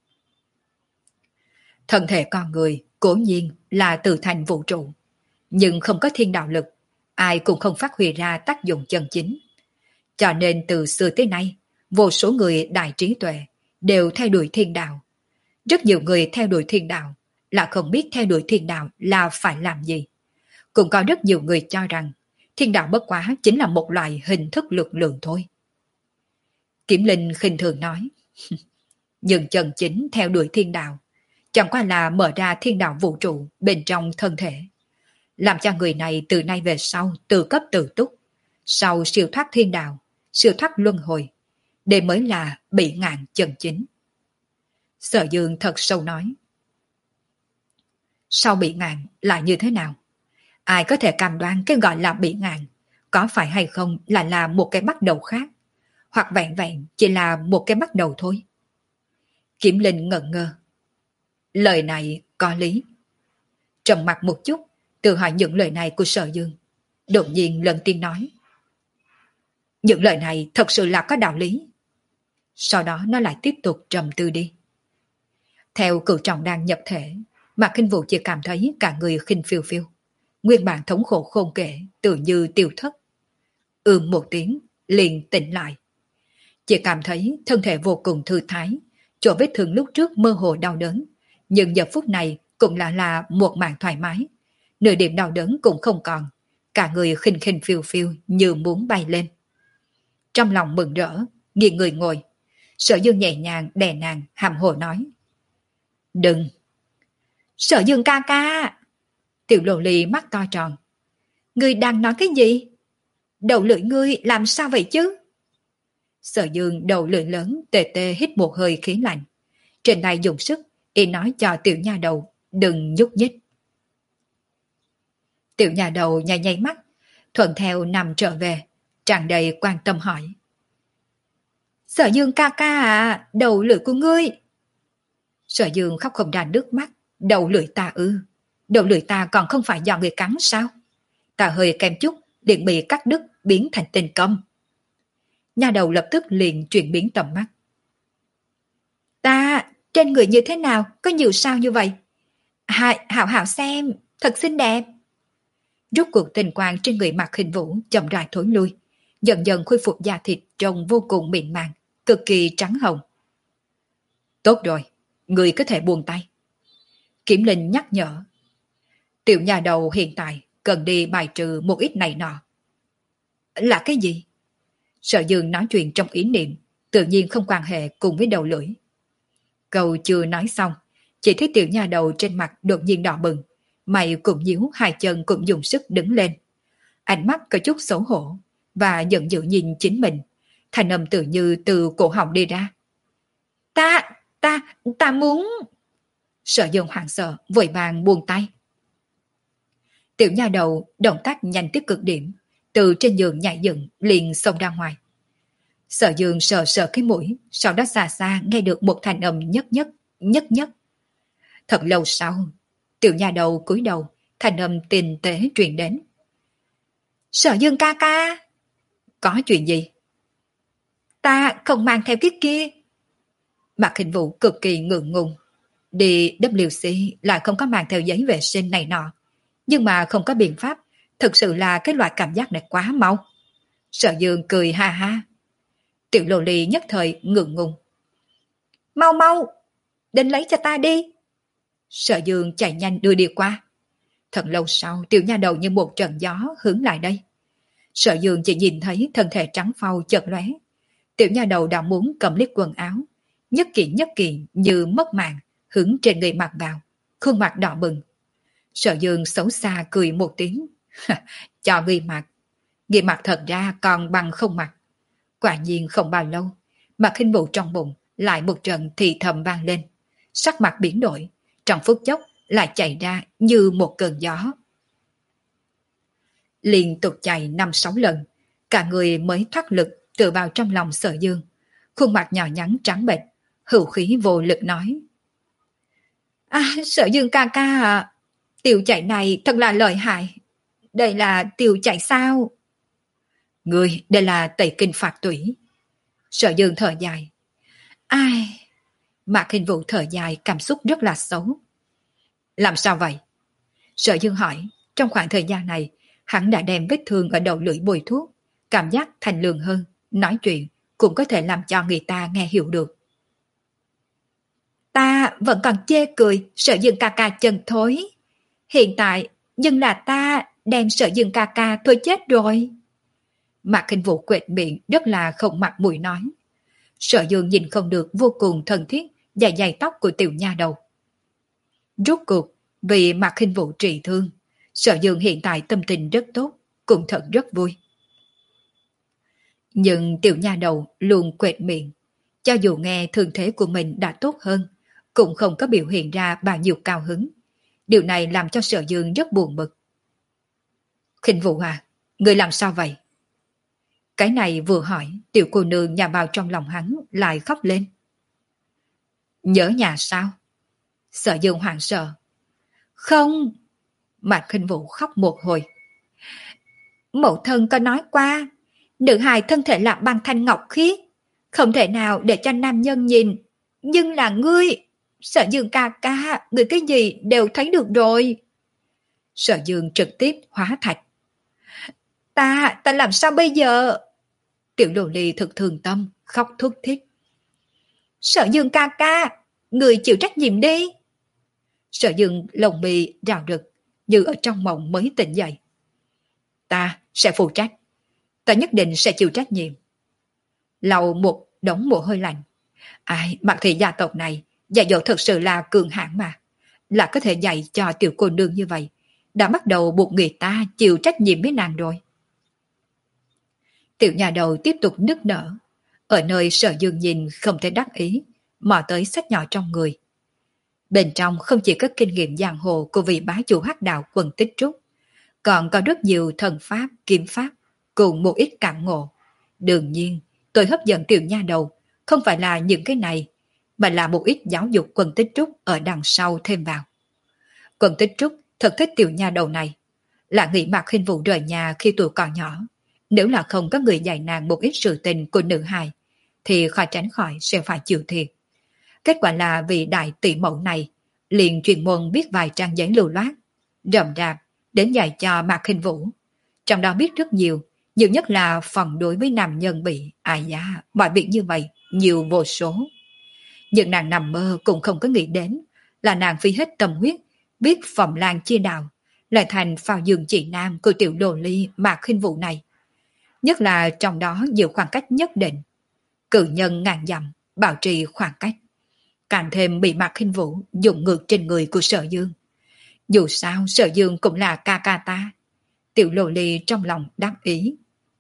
Thân thể con người cố nhiên là tự thành vũ trụ, nhưng không có thiên đạo lực, ai cũng không phát huy ra tác dụng chân chính. Cho nên từ xưa tới nay, vô số người đại trí tuệ đều theo đuổi thiên đạo. Rất nhiều người theo đuổi thiên đạo là không biết theo đuổi thiên đạo là phải làm gì. Cũng có rất nhiều người cho rằng thiên đạo bất quá chính là một loại hình thức lực lượng thôi. Kiểm Linh khinh thường nói, nhưng chân chính theo đuổi thiên đạo chẳng qua là mở ra thiên đạo vũ trụ bên trong thân thể, làm cho người này từ nay về sau tự cấp tự túc, sau siêu thoát thiên đạo, siêu thoát luân hồi, đây mới là bị ngạn chân chính. Sở Dương thật sâu nói, sau bị ngạn là như thế nào? Ai có thể cam đoan cái gọi là bị ngạn có phải hay không là là một cái bắt đầu khác, hoặc vẹn vẹn chỉ là một cái bắt đầu thôi? Kiểm Linh ngẩn ngơ. Lời này có lý. Trầm mặt một chút, tự hỏi những lời này của Sở Dương, đột nhiên lần tiên nói, những lời này thật sự là có đạo lý. Sau đó nó lại tiếp tục trầm tư đi. Theo cửu trọng đang nhập thể, Mạc Khinh Vũ chỉ cảm thấy cả người khinh phiêu phiêu, nguyên bản thống khổ khôn kể tự như tiêu thất. Ưm một tiếng liền tỉnh lại, chỉ cảm thấy thân thể vô cùng thư thái, chỗ vết thương lúc trước mơ hồ đau đớn, nhưng giờ phút này cũng là là một màn thoải mái, nửa điểm đau đớn cũng không còn, cả người khinh khinh phiêu phiêu như muốn bay lên. Trong lòng mừng rỡ, nghiêng người ngồi, Sở Dương nhẹ nhàng đè nàng hàm hồ nói, đừng. Sở Dương ca ca. Tiểu Lô Ly mắt to tròn, ngươi đang nói cái gì? Đầu lưỡi ngươi làm sao vậy chứ? Sở Dương đầu lưỡi lớn tê tê hít một hơi khí lạnh, trên tay dùng sức y nói cho tiểu nha đầu đừng nhúc nhích. Tiểu nhà đầu nháy nháy mắt, thuận theo nằm trở về, tràn đầy quan tâm hỏi, Sở Dương ca ca à, đầu lưỡi của ngươi. Sở Dương khóc không ra nước mắt, đầu lưỡi ta ư? Đầu lưỡi ta còn không phải do người cắn sao? Ta hơi kém chút liền bị cắt đứt biến thành tình công. Nhà đầu lập tức liền chuyển biến tầm mắt. Ta, trên người như thế nào, có nhiều sao như vậy? Hại, hảo hảo xem, thật xinh đẹp. Rốt cuộc tình quang trên người Mạc Khinh Vũ chậm rãi thối lui, dần dần khôi phục da thịt trông vô cùng mịn màng, cực kỳ trắng hồng. Tốt rồi, người có thể buông tay. Kiểm Linh nhắc nhở. Tiểu nhà đầu hiện tại cần đi bài trừ một ít này nọ. Là cái gì? Sở Dương nói chuyện trong ý niệm, tự nhiên không quan hệ cùng với đầu lưỡi. Câu chưa nói xong, chỉ thấy tiểu nhà đầu trên mặt đột nhiên đỏ bừng, mày cũng nhíu, hai chân cũng dùng sức đứng lên. Ánh mắt có chút xấu hổ và giận dữ nhìn chính mình, thanh âm tự như từ cổ họng đi ra. Ta, ta, ta muốn... Sở Dương hoảng sợ, vội vàng buông tay. Tiểu nha đầu động tác nhanh tới cực điểm, từ trên giường nhảy dựng liền xông ra ngoài. Sở Dương sờ sờ cái mũi, sau đó xa xa nghe được một thanh âm nhất nhất, nhất nhất. Thật lâu sau, tiểu nha đầu cúi đầu, thanh âm tinh tế truyền đến. Sở Dương ca ca. Có chuyện gì? Ta không mang theo cái kia. Mạc Khinh Vũ cực kỳ ngượng ngùng. Đi W C lại không có mang theo giấy vệ sinh này nọ. Nhưng mà không có biện pháp, thực sự là cái loại cảm giác này quá mau. Sở Dương cười ha ha. Tiểu Lô Ly nhất thời ngượng ngùng. Mau mau, đến lấy cho ta đi. Sở Dương chạy nhanh đưa đi qua. Thật lâu sau, tiểu nha đầu như một trận gió hướng lại đây. Sở Dương chỉ nhìn thấy thân thể trắng phau chợt lóe. Tiểu nha đầu đã muốn cầm lấy quần áo, nhất kiện nhất kiện như mất mạng, hướng trên người mặc vào, khuôn mặt đỏ bừng. Sở Dương xấu xa cười một tiếng. Cho người mặc. Người mặc thật ra còn bằng không mặc. Quả nhiên không bao lâu, Mạc Khinh Vũ trong bụng lại một trận thì thầm vang lên. Sắc mặt biến đổi, trong phút chốc lại chạy ra như một cơn gió. Liên tục chạy năm sáu lần, cả người mới thoát lực tựa vào trong lòng Sở Dương. Khuôn mặt nhỏ nhắn trắng bệch, hữu khí vô lực nói. À, Sở Dương ca ca à, tiểu chạy này thật là lợi hại. Đây là tiểu chạy sao? Người, đây là tẩy kinh phạt tủy. Sở Dương thở dài. Ai? Mạc Hình Vũ thở dài, cảm xúc rất là xấu. Làm sao vậy? Sở Dương hỏi, trong khoảng thời gian này, hắn đã đem vết thương ở đầu lưỡi bôi thuốc, cảm giác thanh lương hơn, nói chuyện cũng có thể làm cho người ta nghe hiểu được. Ta vẫn còn chê cười Sở Dương ca ca chân thối. Hiện tại, nhưng là ta đem Sở Dương ca ca thôi chết rồi. Mạc Hình Vũ quệt miệng rất là không mặt mũi nói. Sở Dương nhìn không được vô cùng thân thiết dài dài tóc của tiểu nha đầu. Rốt cuộc, vì Mạc Hình Vũ trị thương, Sở Dương hiện tại tâm tình rất tốt, cũng thật rất vui. Nhưng tiểu nha đầu luôn quệt miệng, cho dù nghe thương thế của mình đã tốt hơn, cũng không có biểu hiện ra bao nhiêu cao hứng. Điều này làm cho Sở Dương rất buồn bực. Khinh Vũ à, người làm sao vậy? Cái này vừa hỏi, tiểu cô nương nhà vào trong lòng hắn lại khóc lên. Nhớ nhà sao? Sở Dương hoảng sợ. Không. Mạc Khinh Vũ khóc một hồi. Mẫu thân có nói qua, nữ hài thân thể là băng thanh ngọc khiết, không thể nào để cho nam nhân nhìn. Nhưng là ngươi, Sở Dương ca ca, người cái gì đều thấy được rồi. Sở Dương trực tiếp hóa thạch. Ta, ta làm sao bây giờ? Tiểu đồ ly thực thường tâm, khóc thút thít. Sở Dương ca ca, người chịu trách nhiệm đi. Sở Dương lồng bì rào rực, như ở trong mộng mới tỉnh dậy. Ta sẽ phụ trách. Ta nhất định sẽ chịu trách nhiệm. Lầu một đống mồ hôi lạnh. Ai, Mạc thị gia tộc này, dạy dỗ thật sự là cường hãn mà. Là có thể dạy cho tiểu cô nương như vậy. Đã bắt đầu buộc người ta chịu trách nhiệm với nàng rồi. Tiểu nhà đầu tiếp tục nức nở. Ở nơi Sở Dương nhìn không thể đắc ý, mò tới sách nhỏ trong người. Bên trong không chỉ có kinh nghiệm giang hồ của vị bá chủ hắc đạo quần Tích Trúc, còn có rất nhiều thần pháp, kiếm pháp, cùng một ít cảm ngộ. Đương nhiên, tôi hấp dẫn tiểu nha đầu, không phải là những cái này, mà là một ít giáo dục quần Tích Trúc ở đằng sau thêm vào. Quần Tích Trúc thật thích tiểu nha đầu này, là nghĩ Mạc Khinh Vũ rời nhà khi tuổi còn nhỏ. Nếu là không có người dạy nàng một ít sự tình của nữ hài, thì khó tránh khỏi sẽ phải chịu thiệt. Kết quả là vị đại tỷ mẫu này liền truyền môn biết vài trang giấy lưu loát, rậm rạp đến dạy cho Mạc Khinh Vũ. Trong đó biết rất nhiều, nhiều nhất là phần đối với nam nhân bị ai da, mọi việc như vậy, nhiều vô số. Nhưng nàng nằm mơ cũng không có nghĩ đến là nàng phí hết tâm huyết, biết phẩm lan chia đạo, lại thành phao giường chị nam của tiểu đồ ly Mạc Khinh Vũ này. Nhất là trong đó nhiều khoảng cách nhất định. Cự nhân ngàn dặm, bảo trì khoảng cách. Càng thêm bị Mạc Khinh Vũ dùng ngược trên người của Sở Dương. Dù sao Sở Dương cũng là ca ca ta. Tiểu lô ly trong lòng đáp ý.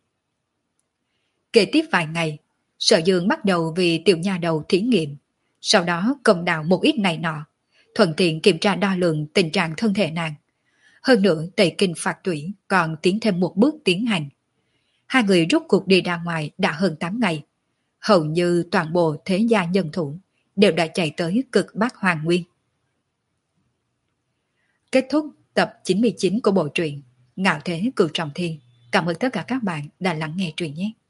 Kế tiếp vài ngày, Sở Dương bắt đầu vì tiểu nha đầu thí nghiệm. Sau đó công đạo một ít này nọ, thuận tiện kiểm tra đo lường tình trạng thân thể nàng. Hơn nữa tẩy kinh phạt tủy còn tiến thêm một bước tiến hành. Hai người rút cuộc đi ra ngoài đã hơn tám ngày. Hầu như toàn bộ thế gia nhân thủ đều đã chạy tới cực Bắc Hoàng Nguyên. Kết thúc tập chín mươi chín của bộ truyện Ngạo Thế Cửu Trọng Thiên. Cảm ơn tất cả các bạn đã lắng nghe truyện nhé.